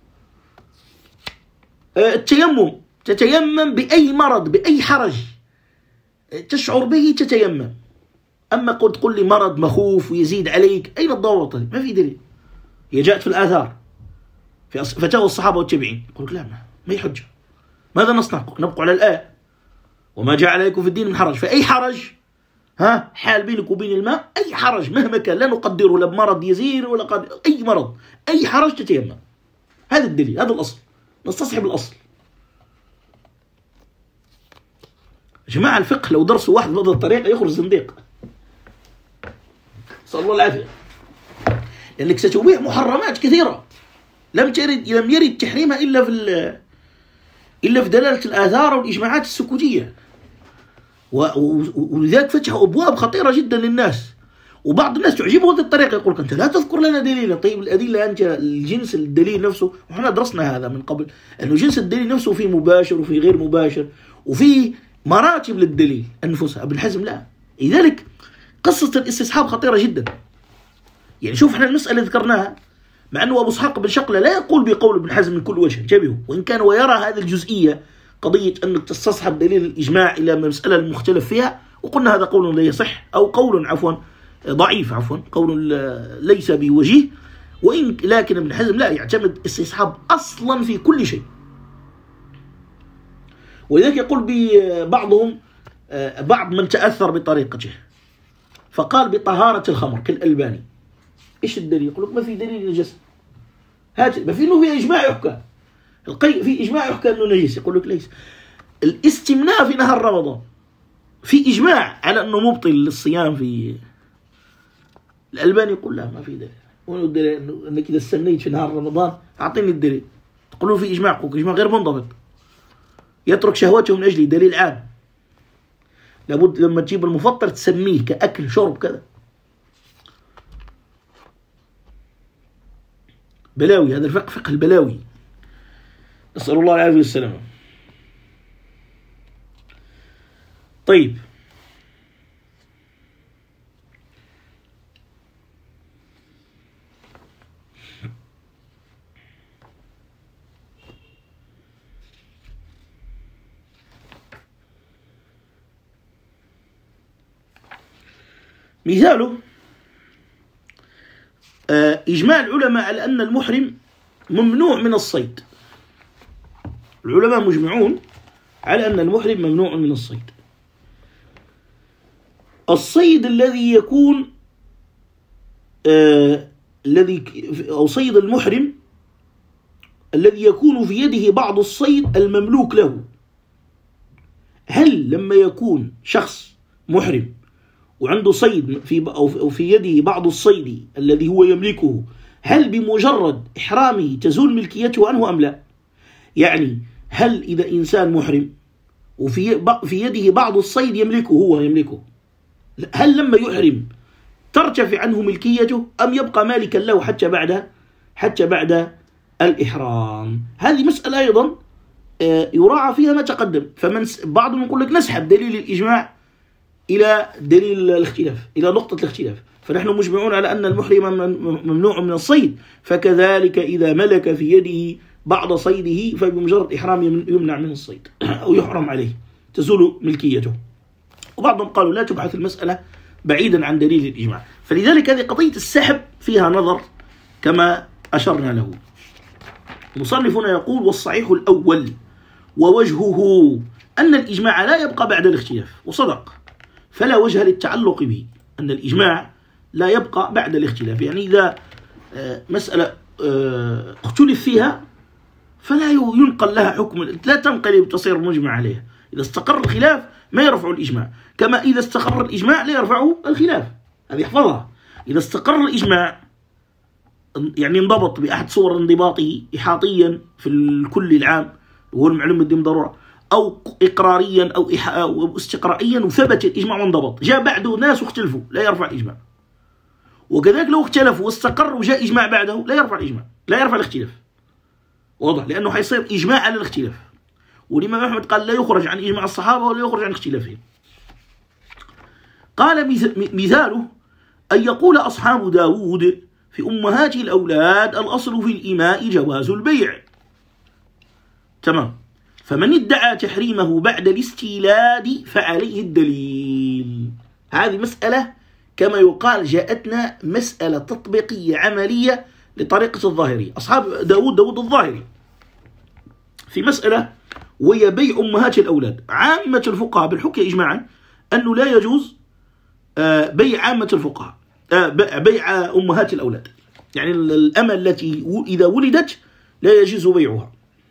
التيمم، تتيمم بأي مرض بأي حرج تشعر به تتيمم. أما قلت قل لي مرض مخوف ويزيد عليك، أين الضوابط؟ ما في دليل، هي جاءت في الآثار في فتاوى الصحابة والتابعين. يقول لا ما, ما هي حجة، ماذا نصنع؟ نبقى على الآية وما جعل عليكم في الدين من حرج. فأي حرج ها حال بينك وبين الماء، أي حرج مهما كان، لا نقدره لا بمرض يزيد ولا قد أي مرض، أي حرج تتيمم. هذا الدليل، هذا الأصل، نستصحب الأصل. يا جماعة الفقه لو درسوا واحد بهذه الطريقة يخرج زنديق، نسأل الله العافية، لأنك ستبيح محرمات كثيرة لم ترد لم يرد تحريمها إلا في إلا في دلالة الآثار والإجماعات السكوتية. ولذلك فتحوا أبواب خطيرة جدا للناس. وبعض الناس تعجبه هذه الطريقة، يقول لك أنت لا تذكر لنا دليلا. طيب الأدلة أنت الجنس الدليل نفسه، وإحنا درسنا هذا من قبل، أنه جنس الدليل نفسه فيه مباشر وفيه غير مباشر وفيه مراتب للدليل أنفسها. ابن حزم لا. لذلك قصة الاستصحاب خطيرة جدا. يعني شوف احنا المسألة ذكرناها، مع أنه أبو إسحاق بن شقلة لا يقول بقول ابن حزم من كل وجه، انتبهوا، وإن كان ويرى هذه الجزئية قضية أنك تستصحب دليل الإجماع إلى المسألة المختلف فيها، وقلنا هذا قول لا يصح، أو قول عفوا ضعيف، عفوا قول ليس بوجيه، وإن لكن ابن حزم لا يعتمد استصحاب أصلا في كل شيء. ولذلك يقول ببعضهم بعض من تأثر بطريقته فقال بطهارة الخمر كالألباني. إيش الدليل؟ يقول لك ما في دليل نجس، هات ما في إنه في إجماع يحكى، القي في إجماع يحكى إنه نجس، يقول لك ليس. الاستمناء في نهار رمضان في إجماع على إنه مبطل للصيام، في الألباني يقول لا ما في دليل. وين الدليل؟ إنك إذا استنيت في نهار رمضان أعطيني الدليل. تقولون في إجماع، يقول إجماع غير منضبط، يترك شهوته من أجل دليل عام. لابد لما تجيب المفطر تسميه كأكل شرب كذا. بلاوي، هذا الفقه فقه البلاوي، نسأل الله العافية والسلامة. طيب مثاله إجماع العلماء على أن المحرم ممنوع من الصيد. العلماء مجمعون على أن المحرم ممنوع من الصيد. الصيد الذي يكون آه الذي أو صيد المحرم الذي يكون في يده بعض الصيد المملوك له. هل لما يكون شخص محرم وعنده صيد في أو في يده بعض الصيد الذي هو يملكه، هل بمجرد إحرامه تزول ملكيته عنه أم لا؟ يعني هل إذا إنسان محرم وفي في يده بعض الصيد يملكه، هو يملكه، هل لما يحرم ترتفع عنه ملكيته أم يبقى مالكا له حتى بعد حتى بعد الإحرام؟ هذه مسألة أيضا يراعى فيها ما تقدم. فمن بعضهم يقول لك نسحب دليل الإجماع إلى دليل الاختلاف، إلى نقطة الاختلاف، فنحن مجمعون على أن المحرم ممنوع من الصيد، فكذلك إذا ملك في يده بعض صيده فبمجرد إحرام يمنع من الصيد أو يحرم عليه، تزول ملكيته. وبعضهم قالوا لا تبحث المسألة بعيدا عن دليل الإجماع. فلذلك هذه قضية السحب فيها نظر كما أشرنا له. مصنفنا يقول والصحيح الأول ووجهه أن الإجماع لا يبقى بعد الاختلاف، وصدق، فلا وجه للتعلق به، أن الإجماع لا يبقى بعد الاختلاف. يعني إذا مسألة اختلف فيها فلا ينقل لها حكم، لا تنقلب تصير مجمع عليها. إذا استقر الخلاف ما يرفع الإجماع، كما إذا استقر الإجماع لا يرفعه الخلاف. هذه احفظها. إذا استقر الإجماع يعني انضبط بأحد صور انضباطه إحاطيا في الكل العام وهو المعلوم بالدين ضرورة، أو إقراريا أو, أو استقرائيا، وثبت الإجماع وانضبط، جاء بعده ناس واختلفوا لا يرفع الإجماع. وكذلك لو اختلفوا واستقر وجاء إجماع بعده لا يرفع الإجماع، لا يرفع الاختلاف. واضح؟ لأنه حيصير إجماع على الاختلاف. والإمام أحمد قال لا يخرج عن إجماع الصحابة ولا يخرج عن اختلافهم. قال مثاله أن يقول أصحاب داود في أمهات الأولاد الأصل في الإماء جواز البيع. تمام. فمن ادعى تحريمه بعد الاستيلاد فعليه الدليل. هذه مسألة كما يقال جاءتنا مسألة تطبيقية عملية لطريقة الظاهرية، أصحاب داود داود الظاهري، في مسألة وهي بيع أمهات الأولاد. عامة الفقهاء بالحكي إجماعا أنه لا يجوز بيع عامة الفقهاء بيع أمهات الأولاد، يعني الأمة التي إذا ولدت لا يجوز بيعها.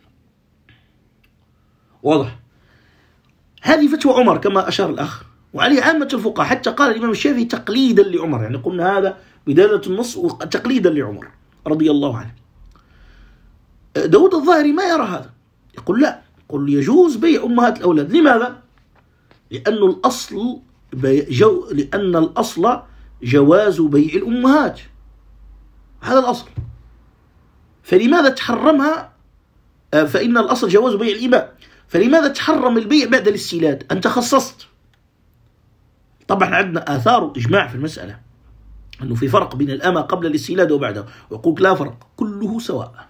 واضح؟ هذه فتوى عمر كما أشار الأخ، وعليه عامة الفقهاء، حتى قال الإمام الشافعي تقليدا لعمر، يعني قلنا هذا بدالة النص وتقليدا لعمر رضي الله عنه. داود الظاهري ما يرى هذا، يقول لا، يقول يجوز بيع أمهات الأولاد. لماذا؟ لأن الأصل جو لأن الأصل جواز بيع الأمهات، هذا الأصل. فلماذا تحرمها؟ فإن الأصل جواز بيع الإماء، فلماذا تحرم البيع بعد الاستيلاد؟ أنت خصصت. طبعا عندنا آثار إجماع في المسألة أنه في فرق بين الأمة قبل الاستيلاد وبعده، ويقول لا فرق، كله سواء،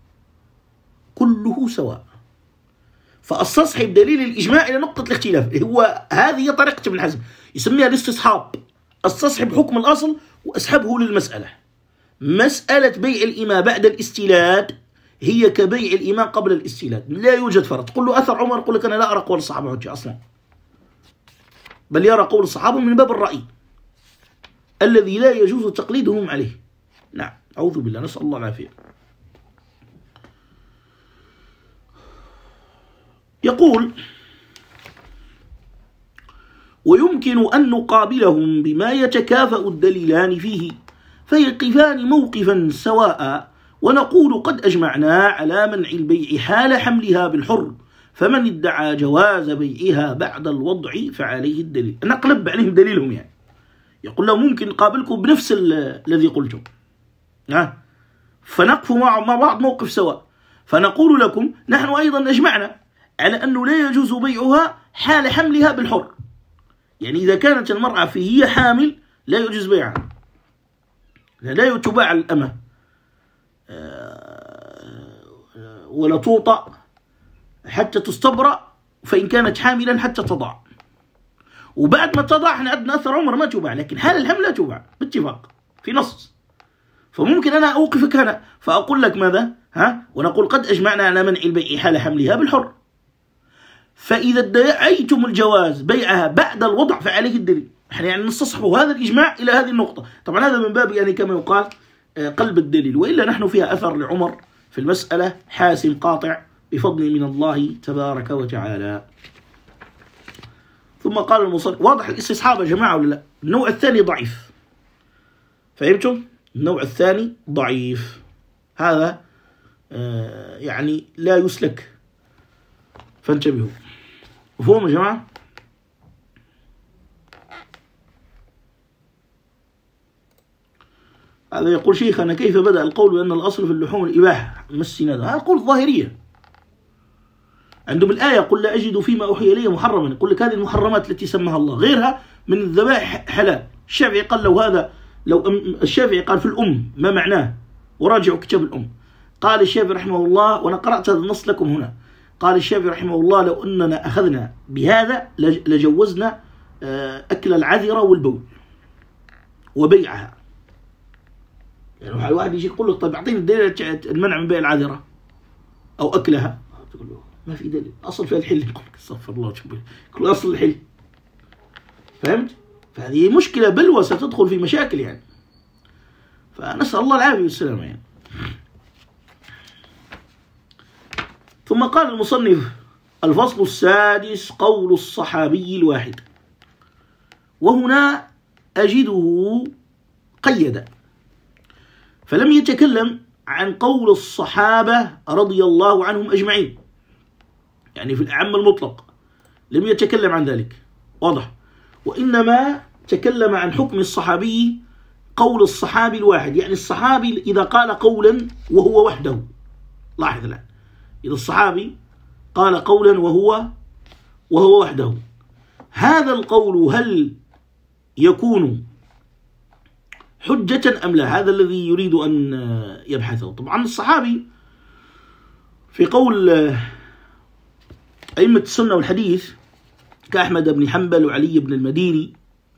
كله سواء. فاستصحب دليل الإجماع إلى نقطة الاختلاف، هو هذه طريقة ابن حزم يسميها الاستصحاب، استصحب حكم الأصل وأسحبه للمسألة. مسألة بيع الإماء بعد الاستيلاد هي كبيع الإماء قبل الاستيلاد، لا يوجد فرق. تقول له أثر عمر، يقول لك أنا لا أرى قول الصحابة حجة أصلا، بل يرى قول الصحابة من باب الرأي الذي لا يجوز تقليدهم عليه. نعم، أعوذ بالله، نسأل الله العافية. يقول: ويمكن أن نقابلهم بما يتكافأ الدليلان فيه فيقفان موقفا سواء، ونقول قد أجمعنا على منع البيع حال حملها بالحر، فمن ادعى جواز بيعها بعد الوضع فعليه الدليل. نقلب عليهم دليلهم، يعني يقول له ممكن نقابلكم بنفس الذي قلتم، ها، فنقف مع بعض موقف سواء، فنقول لكم نحن أيضا أجمعنا على أنه لا يجوز بيعها حال حملها بالحر. يعني إذا كانت المرأة في هي حامل لا يجوز بيعها، لا تباع الأمة ولا توطأ حتى تستبرأ، فإن كانت حاملا حتى تضع، وبعد ما تضع احنا عندنا أثر عمر ما تباع، لكن حال الحمل لا تباع باتفاق في نص. فممكن أنا أوقفك هنا فأقول لك ماذا؟ ها؟ ونقول قد أجمعنا على منع البيع حال حملها بالحر، فإذا ادعيتم الجواز بيعها بعد الوضع فعليه الدليل. احنا يعني نستصحب هذا الإجماع إلى هذه النقطة. طبعا هذا من باب يعني كما يقال قلب الدليل، وإلا نحن فيها أثر لعمر في المسألة حاسم قاطع بفضل من الله تبارك وتعالى. ثم قال المصنف: واضح الاستصحاب يا جماعة ولا لا؟ النوع الثاني ضعيف، فهمتم؟ النوع الثاني ضعيف، هذا آه يعني لا يسلك، فانتبهوا. مفهوم يا جماعة؟ هذا يقول شيخنا: كيف بدأ القول بأن الأصل في اللحوم الإباحة؟ مسنا هذا قول ظاهرية. عندهم الآية: قل لا أجد فيما أوحي إلي محرما، يقول لك هذه المحرمات التي سماها الله، غيرها من الذبائح حلال. الشافعي قال لو هذا لو الشافعي قال في الأم ما معناه، وراجعوا كتاب الأم. قال الشافعي رحمه الله، وأنا قرأت هذا النص لكم هنا، قال الشافعي رحمه الله: لو أننا أخذنا بهذا لجوزنا أكل العذرة والبول وبيعها. يعني واحد يجي يقول له طيب أعطيني الدليل المنع من بيع العذرة أو أكلها، تقول له ما في دليل، أصل في الحل. يقول لك استغفر الله وتوب، يقول أصل الحل. فهمت؟ فهذه مشكلة بلوى ستدخل في مشاكل يعني، فنسأل الله العافية والسلامة يعني. ثم قال المصنف: الفصل السادس قول الصحابي الواحد. وهنا أجده قيد، فلم يتكلم عن قول الصحابة رضي الله عنهم أجمعين، يعني في الأعم المطلق لم يتكلم عن ذلك، واضح، وإنما تكلم عن حكم الصحابي قول الصحابي الواحد. يعني الصحابي إذا قال قولا وهو وحده، لاحظ الآن، إذا الصحابي قال قولا وهو وهو وحده، هذا القول هل يكون حجة أم لا؟ هذا الذي يريد أن يبحثه. طبعا الصحابي في قول أئمة السنة والحديث كأحمد بن حنبل وعلي بن المديني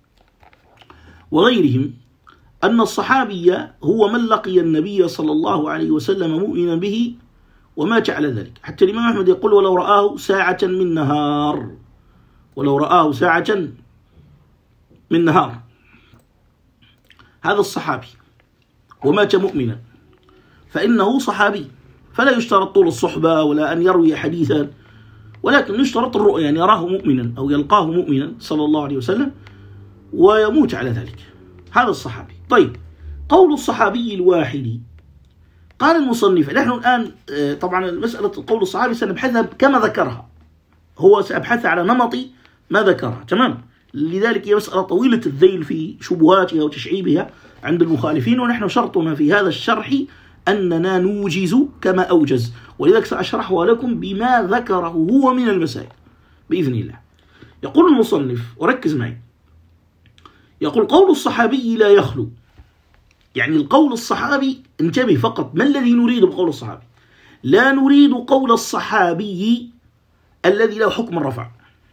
وغيرهم أن الصحابي هو من لقي النبي صلى الله عليه وسلم مؤمنا به ومات على ذلك. حتى الإمام أحمد يقول: ولو رآه ساعة من نهار، ولو رآه ساعة من نهار، هذا الصحابي ومات مؤمنا فإنه صحابي، فلا يشترط طول الصحبة ولا أن يروي حديثا، ولكن يشترط الرؤيا، أن يراه مؤمنا أو يلقاه مؤمنا صلى الله عليه وسلم ويموت على ذلك، هذا الصحابي. طيب، قول الصحابي الواحد، قال المصنف: نحن الآن طبعا مسألة قول الصحابي سنبحثها كما ذكرها، هو سأبحث على نمط ما ذكرها، تمام، لذلك هي مسألة طويلة الذيل في شبهاتها وتشعيبها عند المخالفين، ونحن شرطنا في هذا الشرح أننا نوجز كما أوجز، ولذلك سأشرحها لكم بما ذكره هو من المسائل بإذن الله. يقول المصنف، وركز معي، يقول قول الصحابي لا يخلو، يعني القول الصحابي، انتبه فقط، ما الذي نريد بقول الصحابي؟ لا نريد قول الصحابي الذي له حكم الرفع،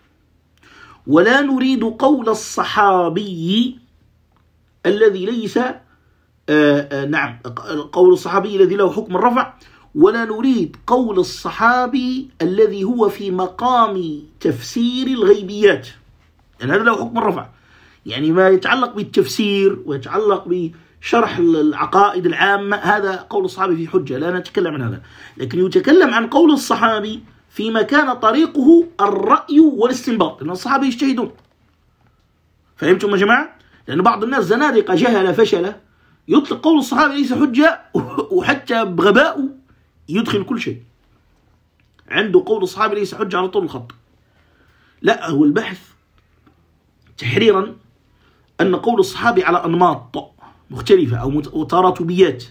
ولا نريد قول الصحابي الذي ليس آآ آآ نعم قول الصحابي الذي له حكم الرفع، ولا نريد قول الصحابي الذي هو في مقام تفسير الغيبيات، يعني هذا له حكم الرفع، يعني ما يتعلق بالتفسير ويتعلق بشرح العقائد العامة هذا قول الصحابي في حجة، لا نتكلم عن هذا، لكن يتكلم عن قول الصحابي فيما كان طريقه الرأي والاستنباط، لأن الصحابة يجتهدون. فهمتم يا جماعة؟ لأن بعض الناس زنادقة جهلة فشلة يطلق قول الصحابي ليس حجة، وحتى بغبائه يدخل كل شيء، عنده قول الصحابي ليس حجة على طول الخط. لا، هو البحث تحريرا أن قول الصحابي على أنماط مختلفة أو تراتبيات.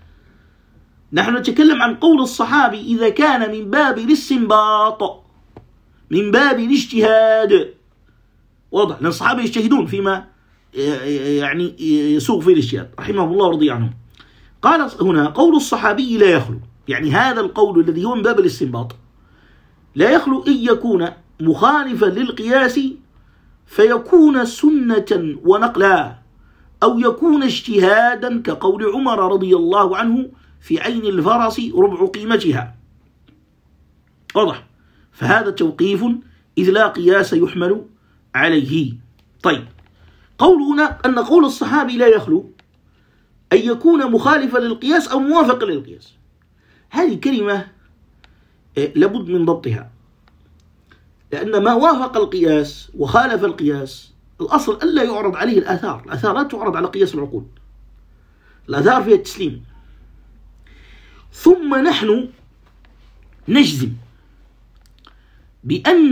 نحن نتكلم عن قول الصحابي إذا كان من باب الاستنباط، من باب الاجتهاد، واضح، لأن الصحابة يجتهدون فيما يعني يسوق فيه الاجتهاد رحمه الله ورضي عنهم. قال هنا قول الصحابي لا يخلو، يعني هذا القول الذي هو من باب الاستنباط لا يخلو إن يكون مخالفا للقياس فيكون سنة ونقلا، أو يكون اجتهادا كقول عمر رضي الله عنه في عين الفرس ربع قيمتها، واضح، فهذا توقيف إذ لا قياس يحمل عليه. طيب، قولنا أن قول الصحابي لا يخلو أن يكون مخالفا للقياس أو موافقا للقياس، هذه كلمة لابد من ضبطها، لأن ما وافق القياس وخالف القياس الأصل ألا يعرض عليه الآثار، الآثار لا تعرض على قياس العقول، الآثار فيها التسليم. ثم نحن نجزم بأن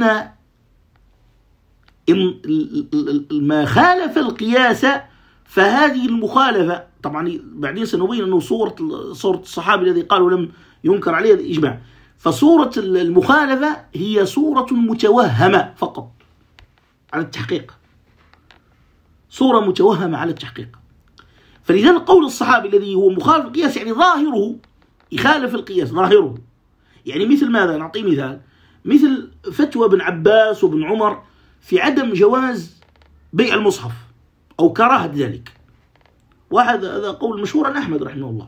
ما خالف القياس فهذه المخالفة، طبعا بعدين سنبين أنه صورة صورة الصحابي الذي قالوا لم ينكر عليه الإجماع، فصورة المخالفة هي صورة متوهمة فقط على التحقيق، صورة متوهمة على التحقيق. فلذلك قول الصحابي الذي هو مخالف القياس يعني ظاهره يخالف القياس، ظاهره يعني مثل ماذا؟ نعطي مثال، مثل فتوى ابن عباس وابن عمر في عدم جواز بيع المصحف أو كراهة ذلك، وهذا هذا قول مشهور عن أحمد رحمه الله.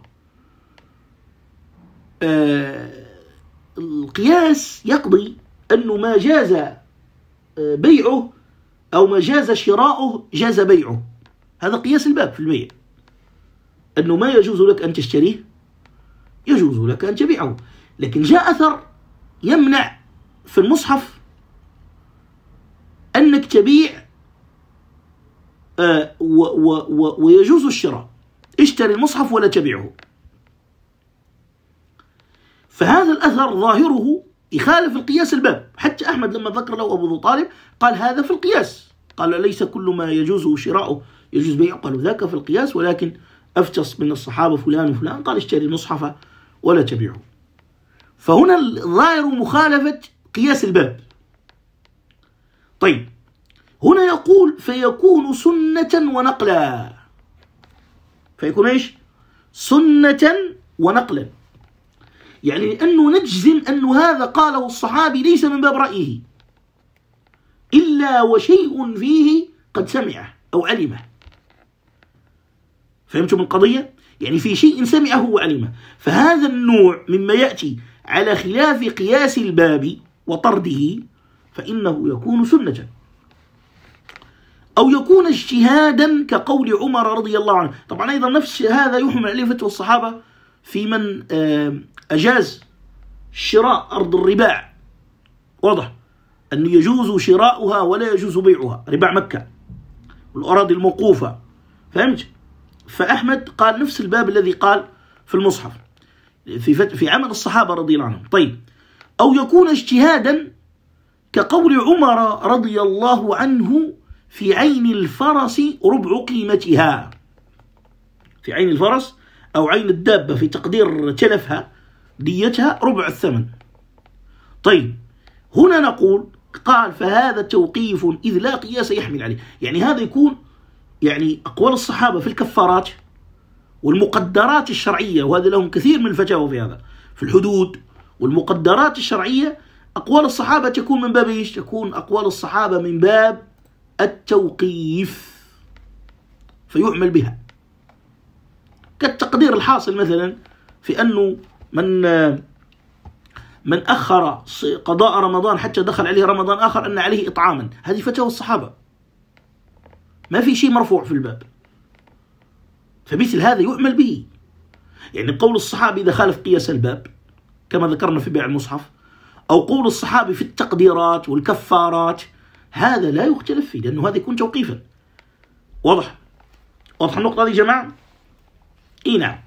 آه القياس يقضي أنه ما جاز بيعه أو ما جاز شراؤه جاز بيعه، هذا قياس الباب في البيع، أنه ما يجوز لك أن تشتريه يجوز لك أن تبيعه. لكن جاء أثر يمنع في المصحف أنك تبيع آه و و و ويجوز الشراء، اشتري المصحف ولا تبيعه، فهذا الأثر ظاهره يخالف القياس الباب. حتى أحمد لما ذكر له أبو طالب قال هذا في القياس، قال ليس كل ما يجوز شراؤه يجوز بيعه، قالوا ذاك في القياس، ولكن أفتس من الصحابة فلان وفلان قال اشتري المصحف ولا تبيعه. فهنا الظاهر مخالفة قياس الباب. طيب، هنا يقول فيكون سنة ونقلا، فيكون إيش؟ سنة ونقلا، يعني لأنه نجزم أن هذا قاله الصحابي ليس من باب رأيه إلا وشيء فيه قد سمعه أو علمه. فهمتم القضية؟ يعني في شيء سمعه وعلمه، فهذا النوع مما يأتي على خلاف قياس الباب وطرده فإنه يكون سنة، أو يكون اجتهادا كقول عمر رضي الله عنه. طبعا أيضا نفس هذا يحمل عليه فتوى الصحابة في من أجاز شراء أرض الرباع، واضح أنه يجوز شراؤها ولا يجوز بيعها، رباع مكة والأراضي الموقوفة، فهمت؟ فأحمد قال نفس الباب الذي قال في المصحف في, في عمل الصحابة رضي الله عنهم. طيب، أو يكون اجتهادا كقول عمر رضي الله عنه في عين الفرس ربع قيمتها، في عين الفرس أو عين الدابة في تقدير تلفها ديتها ربع الثمن. طيب هنا نقول قال فهذا توقيف إذ لا قياس يحمل عليه. يعني هذا يكون يعني أقوال الصحابة في الكفارات والمقدرات الشرعية، وهذا لهم كثير من الفتاوى في هذا، في الحدود والمقدرات الشرعية. أقوال الصحابة تكون من باب إيش؟ تكون أقوال الصحابة من باب التوقيف فيعمل بها، كالتقدير الحاصل مثلا في أنه من من أخر قضاء رمضان حتى دخل عليه رمضان آخر أن عليه إطعاما، هذه فتاوى الصحابة، ما في شيء مرفوع في الباب، فمثل هذا يعمل به. يعني قول الصحابي إذا خالف قياس الباب كما ذكرنا في بيع المصحف، أو قول الصحابي في التقديرات والكفارات، هذا لا يختلف فيه لأنه هذا يكون توقيفا. واضح؟ واضح النقطة هذه يا جماعة؟ إيه نعم.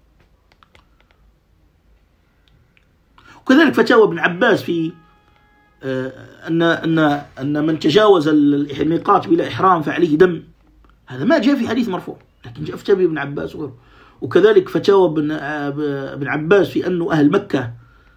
وكذلك فتاوى ابن عباس في أن أن أن من تجاوز الميقات بلا إحرام فعليه دم، هذا ما جاء في حديث مرفوع لكن جاء في فتاوى ابن عباس وغيره. وكذلك فتاوى ابن ابن عباس في أنه أهل مكة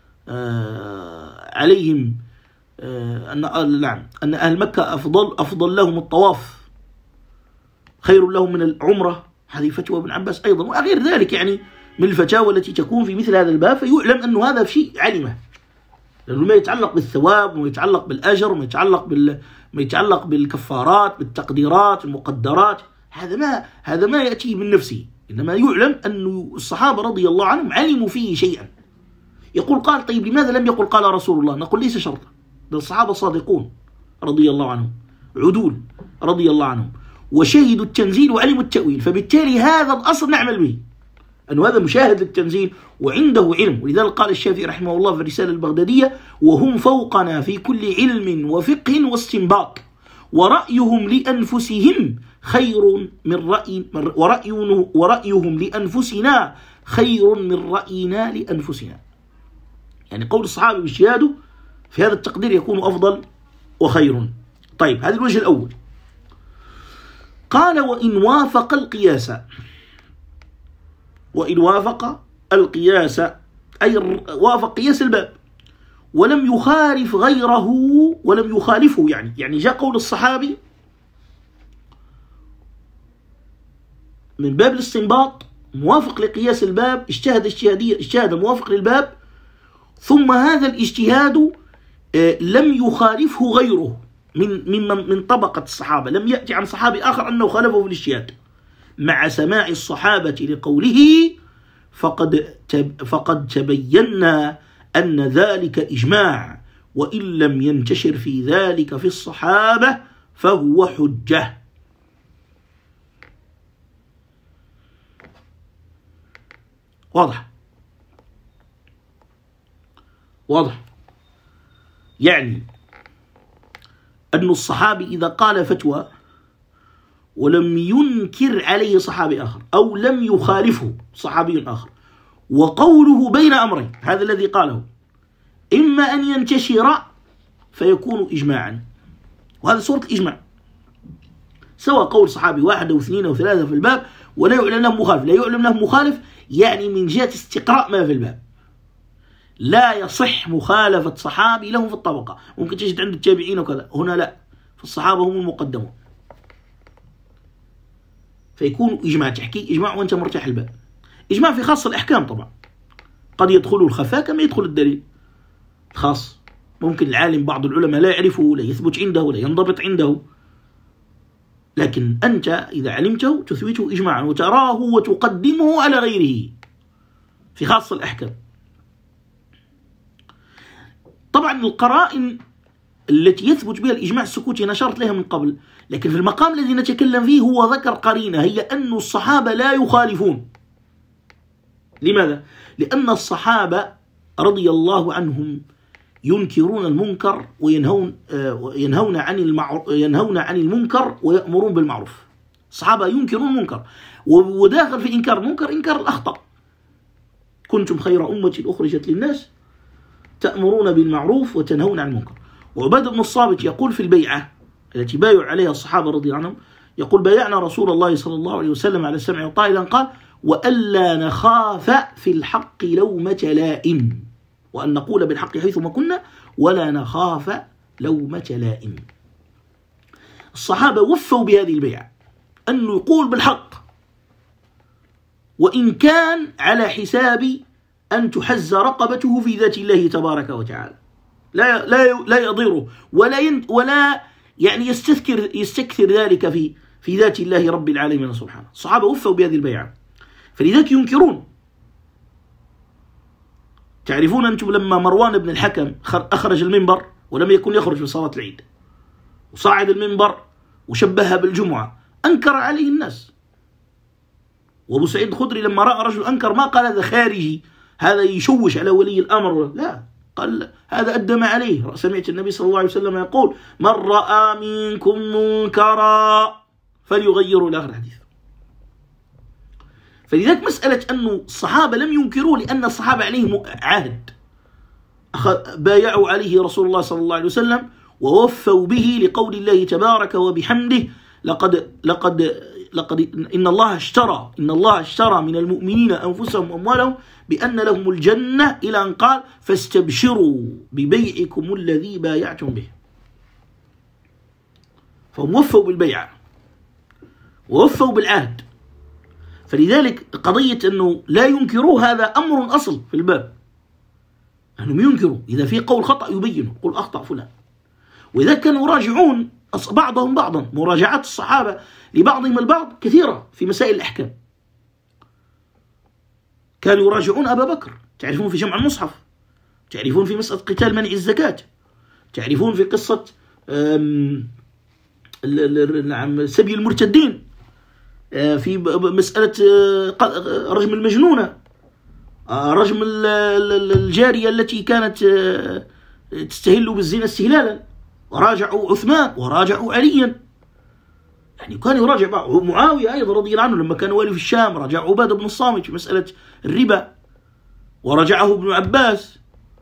عليهم أن نعم أن أهل مكة أفضل أفضل لهم الطواف خير لهم من العمرة، هذه فتوى ابن عباس أيضا، وغير ذلك يعني من الفتاوى التي تكون في مثل هذا الباب، فيعلم أنه هذا شيء علمه، لأنه ما يتعلق بالثواب وما يتعلق بالأجر وما يتعلق بال ما يتعلق بالكفارات بالتقديرات المقدرات، هذا ما هذا ما يأتي من نفسه، إنما يعلم أن الصحابة رضي الله عنهم علموا فيه شيئا. يقول قال طيب لماذا لم يقل قال رسول الله؟ نقول ليس شرطا، بل الصحابة صادقون رضي الله عنهم عدول رضي الله عنهم، وشهدوا التنزيل وعلموا التأويل، فبالتالي هذا الأصل نعمل به، أنه هذا مشاهد للتنزيل وعنده علم. ولذلك قال الشافعي رحمه الله في الرسالة البغدادية: وهم فوقنا في كل علم وفقه واستنباط، ورأيهم لأنفسهم خير من رأي ورأي ورأيهم لأنفسنا خير من رأينا لأنفسنا. يعني قول الصحابة باجتهاده في هذا التقدير يكون أفضل وخير. طيب هذا الوجه الأول. قال: وإن وافق القياس، وإن وافق القياس أي وافق قياس الباب ولم يخالف غيره ولم يخالفه، يعني يعني جاء قول الصحابي من باب الاستنباط موافق لقياس الباب، اجتهد اجتهادية اجتهاد موافق للباب، ثم هذا الاجتهاد لم يخالفه غيره من من من طبقة الصحابة، لم يأتي عن صحابي آخر أنه خالفه في الاجتهاد، مع سماع الصحابة لقوله فقد فقد تبينا أن ذلك إجماع، وإن لم ينتشر في ذلك في الصحابة فهو حجة. واضح واضح يعني أن الصحابي إذا قال فتوى ولم ينكر عليه صحابي آخر أو لم يخالفه صحابي آخر، وقوله بين أمرين، هذا الذي قاله، إما أن ينتشر فيكون إجماعا، وهذا صورة إجماع، سواء قول صحابي واحد أو اثنين أو ثلاثة في الباب ولا يعلم له مخالف. لا يعلم له مخالف يعني من جهة استقراء ما في الباب، لا يصح مخالفة صحابي له في الطبقة، ممكن تجد عند التابعين وكذا، هنا لا، فالصحابة هم المقدمون، فيكون إجماع، تحكي إجماع وأنت مرتاح الباب. إجماع في خاص الأحكام طبعا، قد يدخل الخفاء كما يدخل الدليل خاص، ممكن العالم بعض العلماء لا يعرفه، لا يثبت عنده، لا ينضبط عنده، لكن أنت إذا علمته تثبته إجماعا وتراه وتقدمه على غيره في خاص الأحكام. طبعا القرائن التي يثبت بها الإجماع السكوتي نشرت لها من قبل، لكن في المقام الذي نتكلم فيه هو ذكر قرينة، هي أن الصحابة لا يخالفون. لماذا؟ لأن الصحابة رضي الله عنهم ينكرون المنكر وينهون ينهون عن المعروف ينهون عن المنكر ويأمرون بالمعروف. الصحابة ينكرون المنكر، وداخل في إنكار المنكر إنكار الأخطاء. كنتم خير أمة أخرجت للناس تأمرون بالمعروف وتنهون عن المنكر. وعبادة بن الصامت يقول في البيعة التي بايع عليها الصحابة رضي الله عنهم، يقول بايعنا رسول الله صلى الله عليه وسلم على السمع والطاعة إذا قال وألا نخاف في الحق لومة لائم، وأن نقول بالحق حيثما كنا ولا نخاف لومة لائم. الصحابة وفوا بهذه البيعة، أنه يقول بالحق وإن كان على حساب أن تحز رقبته في ذات الله تبارك وتعالى، لا لا لا يضره ولا ين ولا يعني يستذكر يستكثر ذلك في في ذات الله رب العالمين سبحانه. الصحابة وفوا بهذه البيعة، فلذلك ينكرون. تعرفون أنتم لما مروان بن الحكم أخرج المنبر ولم يكن يخرج في صلاة العيد، وصعد المنبر وشبهها بالجمعة، أنكر عليه الناس. وأبو سعيد الخدري لما رأى رجل أنكر ما قال هذا خارجي، هذا يشوش على ولي الأمر، لا، قال هذا أدى ما عليه. سمعت النبي صلى الله عليه وسلم يقول من رأى منكم منكرا فليغيروا إلى آخر الحديث. فلذلك مسألة أنه الصحابة لم ينكروا لأن الصحابة عليهم عهد بايعوا عليه رسول الله صلى الله عليه وسلم ووفوا به لقول الله تبارك وبحمده لقد لقد لقد إن الله اشترى إن الله اشترى من المؤمنين أنفسهم وأموالهم بأن لهم الجنة إلى أن قال فاستبشروا ببيعكم الذي بايعتم به. فهم وفوا بالبيعة ووفوا بالعهد. فلذلك قضية أنه لا ينكروا هذا أمر أصل في الباب، أنهم ينكروا إذا في قول خطأ يبينه، قل أخطأ فلان. وإذا كانوا يراجعون بعضهم بعضا، مراجعات الصحابة لبعضهم البعض كثيرة في مسائل الأحكام. كانوا يراجعون أبا بكر، تعرفون في جمع المصحف، تعرفون في مسألة قتال منع الزكاة، تعرفون في قصة نعم سبي المرتدين، في مسألة رجم المجنونة، رجم الجارية التي كانت تستهل بالزنا استهلالا، وراجعوا عثمان وراجعوا عليا. يعني كان يراجع بعض. معاوية أيضا رضي الله عنه لما كان والي في الشام راجع عبادة بن الصامت في مسألة الربا، ورجعه ابن عباس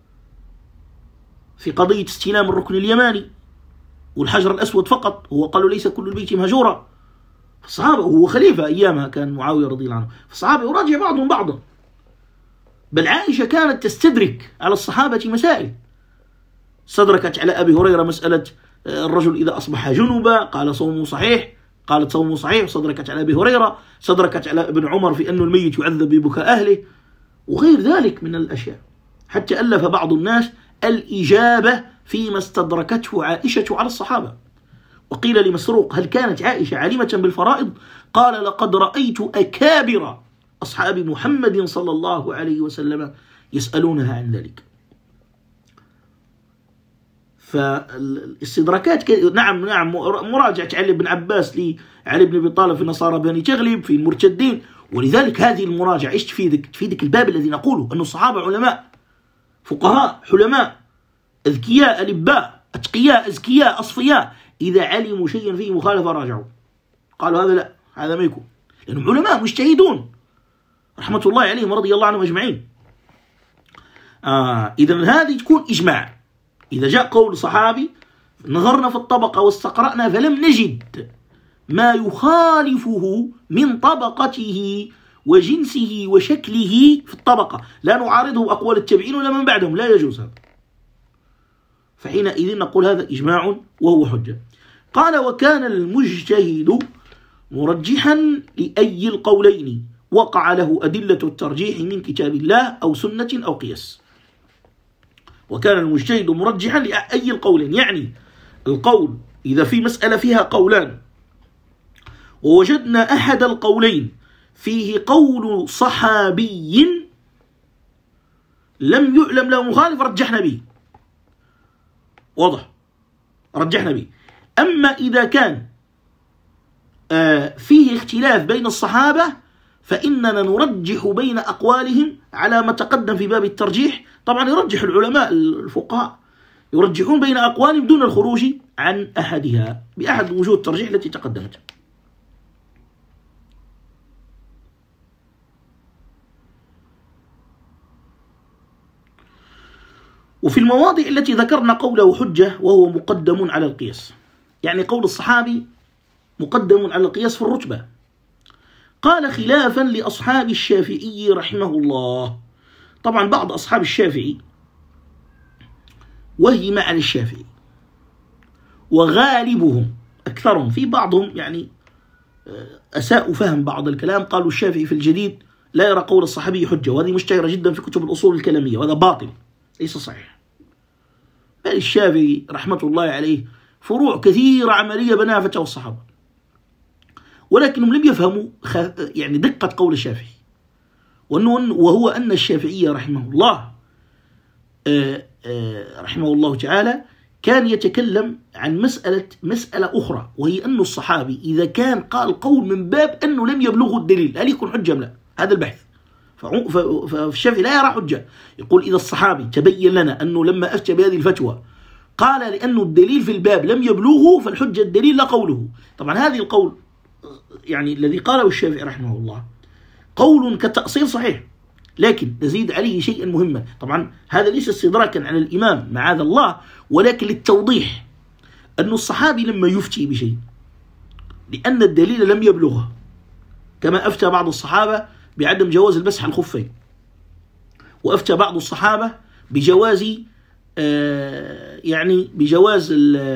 في قضية استلام الركن اليماني والحجر الأسود فقط، هو قالوا ليس كل البيت مهجورا. الصحابة هو خليفة أيامها كان معاوية رضي الله عنه، فالصحابة يراجع بعضهم بعضا. بل عائشة كانت تستدرك على الصحابة مسائل، استدركت على أبي هريرة مسألة الرجل إذا أصبح جنوبا قال صومه صحيح، قالت صومه صحيح، صدركت على أبي هريرة، صدركت على ابن عمر في أن الميت يعذب ببكاء أهله، وغير ذلك من الأشياء. حتى ألف بعض الناس الإجابة فيما استدركته عائشة على الصحابة. وقيل لمسروق هل كانت عائشة عالمة بالفرائض؟ قال لقد رأيت أكابر أصحاب محمد صلى الله عليه وسلم يسألونها عن ذلك. فالاستدراكات نعم نعم مراجعة علي بن عباس لعلي بن أبي طالب في نصارى بني تغلب في المرتدين. ولذلك هذه المراجعة ايش تفيدك؟ تفيدك الباب الذي نقوله أن الصحابة علماء فقهاء حلماء أذكياء ألباء أتقياء أزكياء أصفياء، إذا علموا شيئا فيه مخالفة راجعوا، قالوا هذا لا هذا ما يكون، لأنهم علماء مجتهدون رحمة الله عليهم ورضي الله عنهم أجمعين. آه إذا هذه تكون إجماع. إذا جاء قول صحابي نظرنا في الطبقة واستقرأنا فلم نجد ما يخالفه من طبقته وجنسه وشكله في الطبقة، لا نعارضه أقوال التابعين ولا من بعدهم، لا يجوز هذا، فحينئذ نقول هذا إجماع وهو حجة. قال وكان المجتهد مرجحا لأي القولين وقع له أدلة الترجيح من كتاب الله أو سنة أو قياس. وكان المجتهد مرجحا لأي القولين، يعني القول إذا في مسألة فيها قولان ووجدنا أحد القولين فيه قول صحابي لم يعلم له مخالف رجحنا به، واضح، رجحنا به. أما إذا كان فيه اختلاف بين الصحابة فإننا نرجح بين أقوالهم على ما تقدم في باب الترجيح. طبعا يرجح العلماء الفقهاء يرجحون بين أقوالهم دون الخروج عن أحدها بأحد وجوه الترجيح التي تقدمت. وفي المواضع التي ذكرنا قوله حجة وهو مقدم على القياس. يعني قول الصحابي مقدم على القياس في الرتبة. قال خلافا لأصحاب الشافعي رحمه الله. طبعا بعض أصحاب الشافعي وهم على الشافعي، وغالبهم أكثرهم، في بعضهم يعني أساءوا فهم بعض الكلام، قالوا الشافعي في الجديد لا يرى قول الصحابي حجة، وهذه مشتهرة جدا في كتب الأصول الكلامية، وهذا باطل ليس صحيح. بل الشافعي رحمة الله عليه فروع كثيرة عملية بناها فتاوى الصحابة، ولكنهم لم يفهموا يعني دقة قول الشافعي، وهو أن الشافعي رحمه الله رحمه الله تعالى كان يتكلم عن مسألة مسألة أخرى، وهي أن الصحابي إذا كان قال قول من باب أنه لم يبلغه الدليل هل يكون حجة أم لا؟ هذا البحث. فالشافعي لا يرى حجة، يقول إذا الصحابي تبين لنا أنه لما أفتى بهذه الفتوى قال لأنه الدليل في الباب لم يبلغه فالحجة الدليل لا قوله. طبعا هذه القول يعني الذي قاله الشافعي رحمه الله قول كالتأصيل صحيح، لكن نزيد عليه شيئا مهما. طبعا هذا ليس استدراكا على الإمام معاذ الله، ولكن للتوضيح أن الصحابي لما يفتي بشيء لأن الدليل لم يبلغه، كما أفتى بعض الصحابة بعدم جواز المسح على الخفين، وأفتى بعض الصحابة بجواز آه يعني بجواز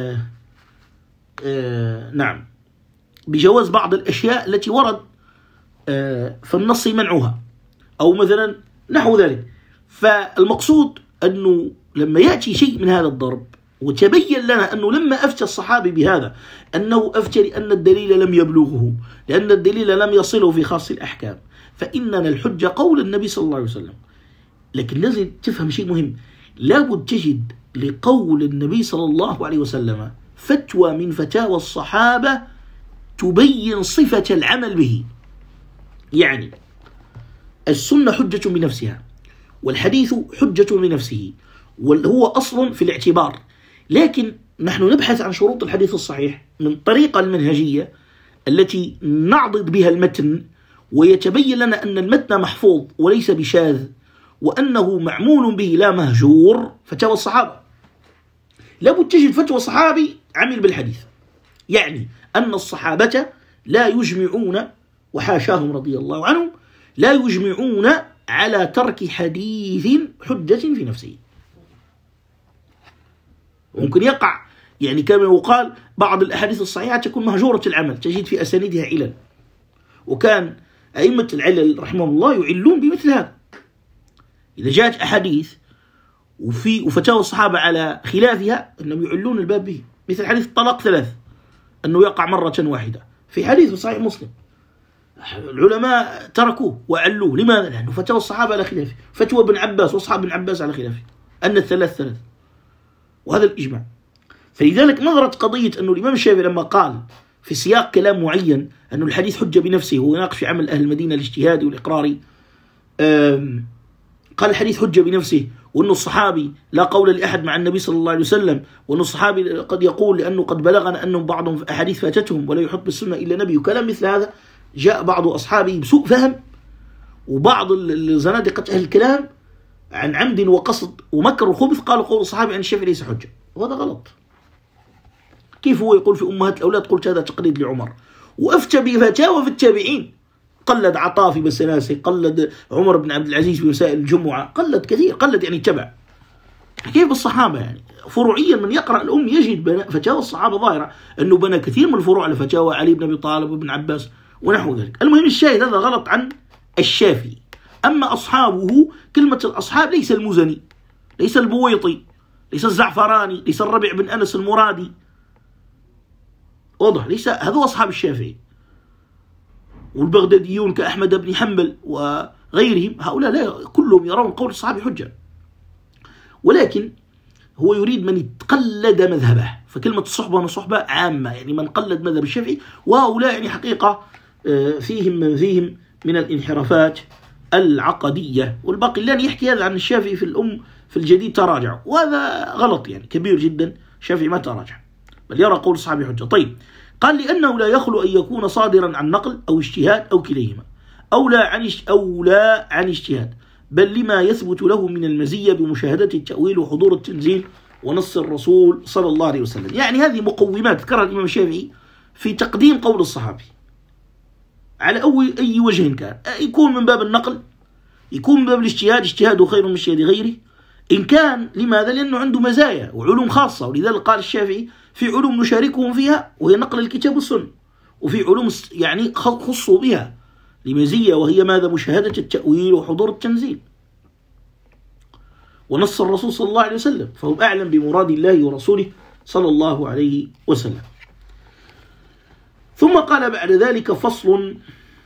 آه نعم بجواز بعض الأشياء التي ورد آه في النص منعها، أو مثلا نحو ذلك. فالمقصود أنه لما يأتي شيء من هذا الضرب وتبين لنا أنه لما أفتى الصحابي بهذا أنه أفتى لأن الدليل لم يبلغه، لأن الدليل لم يصله في خاص الأحكام، فإننا الحجة قول النبي صلى الله عليه وسلم. لكن لازم تفهم شيء مهم، لابد تجد لقول النبي صلى الله عليه وسلم فتوى من فتاوى الصحابة تبين صفة العمل به. يعني السنة حجة بنفسها، والحديث حجة بنفسه، وهو أصل في الاعتبار، لكن نحن نبحث عن شروط الحديث الصحيح من طريقة المنهجية التي نعضد بها المتن، ويتبين لنا أن المتن محفوظ وليس بشاذ، وأنه معمول به لا مهجور. فتاوى الصحابة لابد تجد فتوى صحابي عمل بالحديث، يعني أن الصحابة لا يجمعون، وحاشاهم رضي الله عنهم، لا يجمعون على ترك حديث حجة في نفسه. ممكن يقع يعني كما يقال بعض الأحاديث الصحيحة تكون مهجورة العمل، تجد في أسانيدها علل، وكان أئمة العلل رحمهم الله يعلون بمثل هذا. إذا جاءت أحاديث وفي وفتاوى الصحابة على خلافها أنهم يعلون الباب به، مثل حديث الطلاق ثلاث أنه يقع مرة واحدة، في حديث في صحيح مسلم العلماء تركوه وعلوه. لماذا؟ لأنه فتوى الصحابة على خلافه، فتوى ابن عباس وأصحاب ابن عباس على خلافه أن الثلاث ثلاث، وهذا الإجماع. فلذلك نظرت قضية أنه الإمام الشافعي لما قال في سياق كلام معين أن الحديث حجة بنفسه، هو يناقش في عمل أهل المدينة الاجتهادي والإقراري، قال الحديث حجة بنفسه، وأن الصحابي لا قول لأحد مع النبي صلى الله عليه وسلم، وأن الصحابي قد يقول لأنه قد بلغنا أنهم بعضهم أحاديث فاتتهم ولا يحط بالسنة إلا نبي، وكلام مثل هذا. جاء بعض أصحابه بسوء فهم، وبعض الزنادقة أهل الكلام عن عمد وقصد ومكر وخبث قالوا قول الصحابي عن الشافعي ليس حجة، وهذا غلط. كيف هو يقول في أمهات الأولاد قلت هذا تقليد لعمر، وأفتى بفتاوى في التابعين، قلد عطاء في مسناسه، قلد عمر بن عبد العزيز في مسائل الجمعة، قلد كثير، قلد يعني اتبع. كيف بالصحابة؟ يعني فروعيا من يقرأ الأم يجد فتاوى الصحابة ظاهرة أنه بنى كثير من الفروع على فتاوى علي بن أبي طالب وابن عباس ونحو ذلك. المهم الشاهد هذا غلط عن الشافعي. أما أصحابه، كلمة الأصحاب ليس المزني، ليس البويطي، ليس الزعفراني، ليس الربيع بن أنس المرادي، واضح؟ ليس هذو أصحاب الشافعي. والبغداديون كأحمد بن حنبل وغيرهم، هؤلاء لا كلهم يرون قول الصحابي حجة، ولكن هو يريد من يتقلد مذهبه. فكلمة الصحبة والصحبة عامة، يعني من قلد مذهب الشافعي، وهؤلاء يعني حقيقة فيهم من فيهم من الانحرافات العقدية. والباقلان يحكي هذا عن الشافعي في الأم في الجديد تراجع، وهذا غلط يعني كبير جدا. الشافعي ما تراجع بل يرى قول الصحابي حجة. طيب، قال لأنه لا يخلو أن يكون صادرا عن نقل أو اجتهاد أو كليهما، أو لا عن أو لا عن اجتهاد، بل لما يثبت له من المزية بمشاهدة التأويل وحضور التنزيل ونص الرسول صلى الله عليه وسلم. يعني هذه مقومات ذكرها الإمام الشافعي في تقديم قول الصحابي على أول أي وجه كان، يكون من باب النقل، يكون من باب الاجتهاد، اجتهاده خير من اجتهاد غيره، إن كان لماذا؟ لأنه عنده مزايا وعلوم خاصة، ولذلك قال الشافعي في علوم نشاركهم فيها وهي نقل الكتاب والسنة، وفي علوم يعني خصوا بها لمزية وهي ماذا؟ مشاهدة التأويل وحضور التنزيل ونص الرسول صلى الله عليه وسلم، فهم أعلم بمراد الله ورسوله صلى الله عليه وسلم. ثم قال بعد ذلك فصل: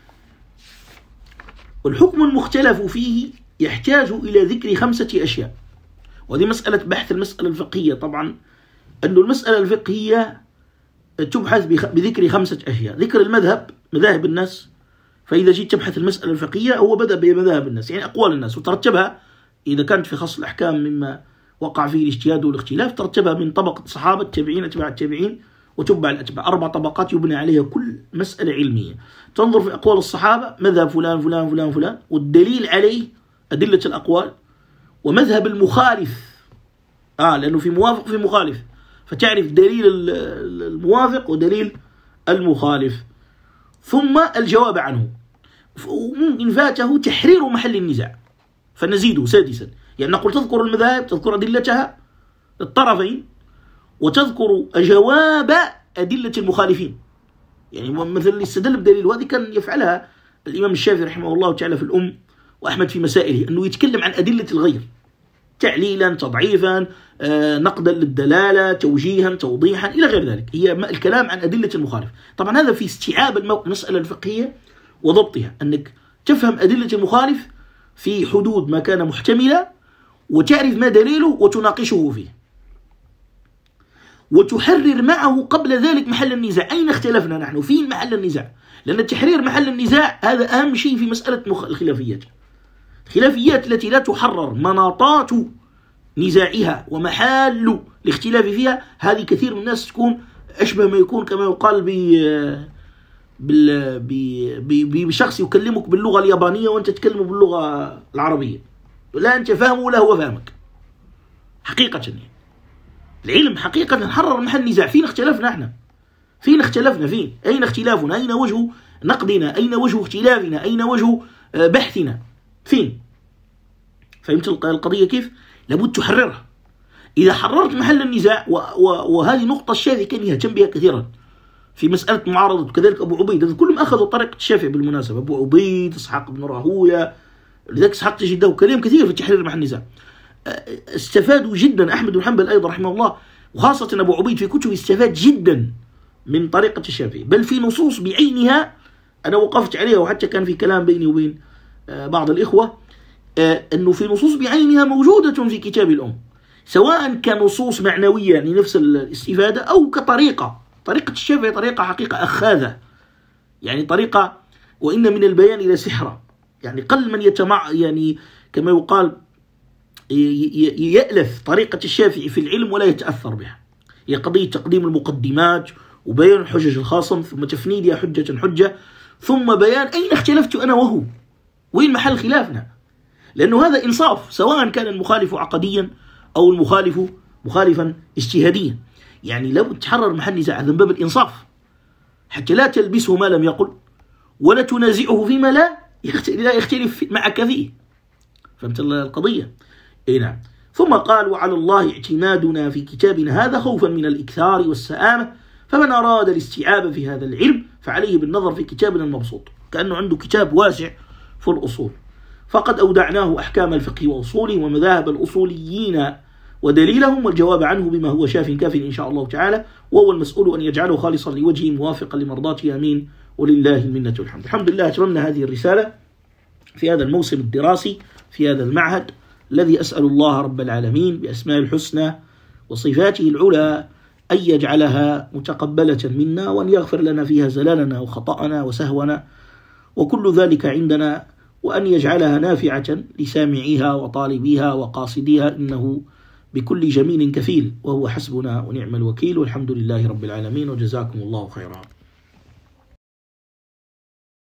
والحكم المختلف فيه يحتاج إلى ذكر خمسة أشياء. وهذه مسألة بحث المسألة الفقهية، طبعا أن المسألة الفقهية تبحث بذكر خمسة أشياء: ذكر المذهب، مذاهب الناس، فإذا جيت تبحث المسألة الفقهية هو بدأ بمذاهب الناس، يعني أقوال الناس، وترتبها إذا كانت في خص الأحكام مما وقع فيه الاجتهاد والاختلاف ترتبها من طبقة الصحابة، التابعين، أتباع التابعين، وتبع الأتباع، أربع طبقات يبنى عليها كل مسألة علمية. تنظر في أقوال الصحابة، مذهب فلان فلان فلان فلان، والدليل عليه أدلة الأقوال، ومذهب المخالف، آه لأنه في موافق وفي مخالف، فتعرف دليل الموافق ودليل المخالف، ثم الجواب عنه. وممكن فاته تحرير محل النزاع فنزيده سادسا، يعني نقول تذكر المذاهب، تذكر أدلتها الطرفين، وتذكر جواب أدلة المخالفين. يعني مثلا اللي استدل بدليل، وهذه كان يفعلها الإمام الشافعي رحمه الله تعالى في الأم، وأحمد في مسائله، أنه يتكلم عن أدلة الغير تعليلا، تضعيفا، آه، نقدا للدلالة، توجيها، توضيحا، إلى غير ذلك. هي الكلام عن أدلة المخالف. طبعا هذا في استيعاب المسألة الفقهية وضبطها، أنك تفهم أدلة المخالف في حدود ما كان محتملا، وتعرف ما دليله وتناقشه فيه، وتحرر معه قبل ذلك محل النزاع. أين اختلفنا نحن؟ فين محل النزاع؟ لأن تحرير محل النزاع هذا أهم شيء في مسألة الخلافيات. الخلافيات التي لا تحرر مناطات نزاعها ومحال الاختلاف فيها، هذه كثير من الناس تكون أشبه ما يكون كما يقال بشخص يكلمك باللغة اليابانية وأنت تكلمه باللغة العربية، لا أنت فاهمه ولا هو فاهمك. حقيقة يعني العلم حقيقة حرر محل نزاع. فين اختلفنا احنا؟ فين اختلفنا؟ فين؟ أين اختلافنا؟ أين وجه نقدنا؟ أين وجه اختلافنا؟ أين وجه بحثنا؟ فين؟ فهمت القضية كيف؟ لابد تحررها. إذا حررت محل النزاع، وهذه نقطة الشافعي كان يهتم بها كثيرا في مسألة معارضة، وكذلك أبو عبيد، كلهم أخذوا طريقة الشافعي بالمناسبة، أبو عبيد، إسحاق بن راهويه، لذلك إسحاق تجد له كلام كثير في تحرير محل النزاع. استفادوا جدا. أحمد بن حنبل أيضا رحمه الله، وخاصة أبو عبيد في كتبه استفاد جدا من طريقة الشافعي، بل في نصوص بعينها أنا وقفت عليها، وحتى كان في كلام بيني وبين بعض الإخوة أنه في نصوص بعينها موجودة في كتاب الأم، سواء كنصوص معنوية يعني نفس الاستفادة، أو كطريقة. طريقة الشافعي طريقة حقيقة أخاذة، يعني طريقة وإن من البيان إلى سحرة، يعني قل من يتمع، يعني كما يقال يألف طريقة الشافعي في العلم ولا يتأثر بها. هي قضية تقديم المقدمات وبيان الحجج الخاصة، ثم تفنيدها حجة حجة، ثم بيان أين اختلفت أنا وهو، وين محل خلافنا، لأنه هذا إنصاف، سواء كان المخالف عقديا أو المخالف مخالفا اجتهاديا. يعني لو تحرر محل نزاع من باب الإنصاف، حتى لا تلبسه ما لم يقل، ولا تنازعه فيما لا يختلف معك فيه. فهمت القضية؟ اي نعم. ثم قال: وعلى الله اعتمادنا في كتابنا هذا خوفا من الإكثار والسآمة، فمن أراد الاستيعاب في هذا العلم فعليه بالنظر في كتابنا المبسوط. كأنه عنده كتاب واسع في الأصول، فقد أودعناه أحكام الفقه وأصوله ومذاهب الأصوليين ودليلهم، والجواب عنه بما هو شاف كاف إن شاء الله تعالى، وهو المسؤول أن يجعله خالصا لوجهه موافقا لمرضاته، آمين، ولله المنة والحمد. الحمد لله أتممنا هذه الرسالة في هذا الموسم الدراسي في هذا المعهد، الذي أسأل الله رب العالمين بأسماء الحسنى وصفاته العلى أن يجعلها متقبلة منا، وأن يغفر لنا فيها زلالنا وخطأنا وسهونا وكل ذلك عندنا، وأن يجعلها نافعة لسامعيها وطالبيها وقاصديها، إنه بكل جميل كفيل، وهو حسبنا ونعم الوكيل، والحمد لله رب العالمين، وجزاكم الله خيرا.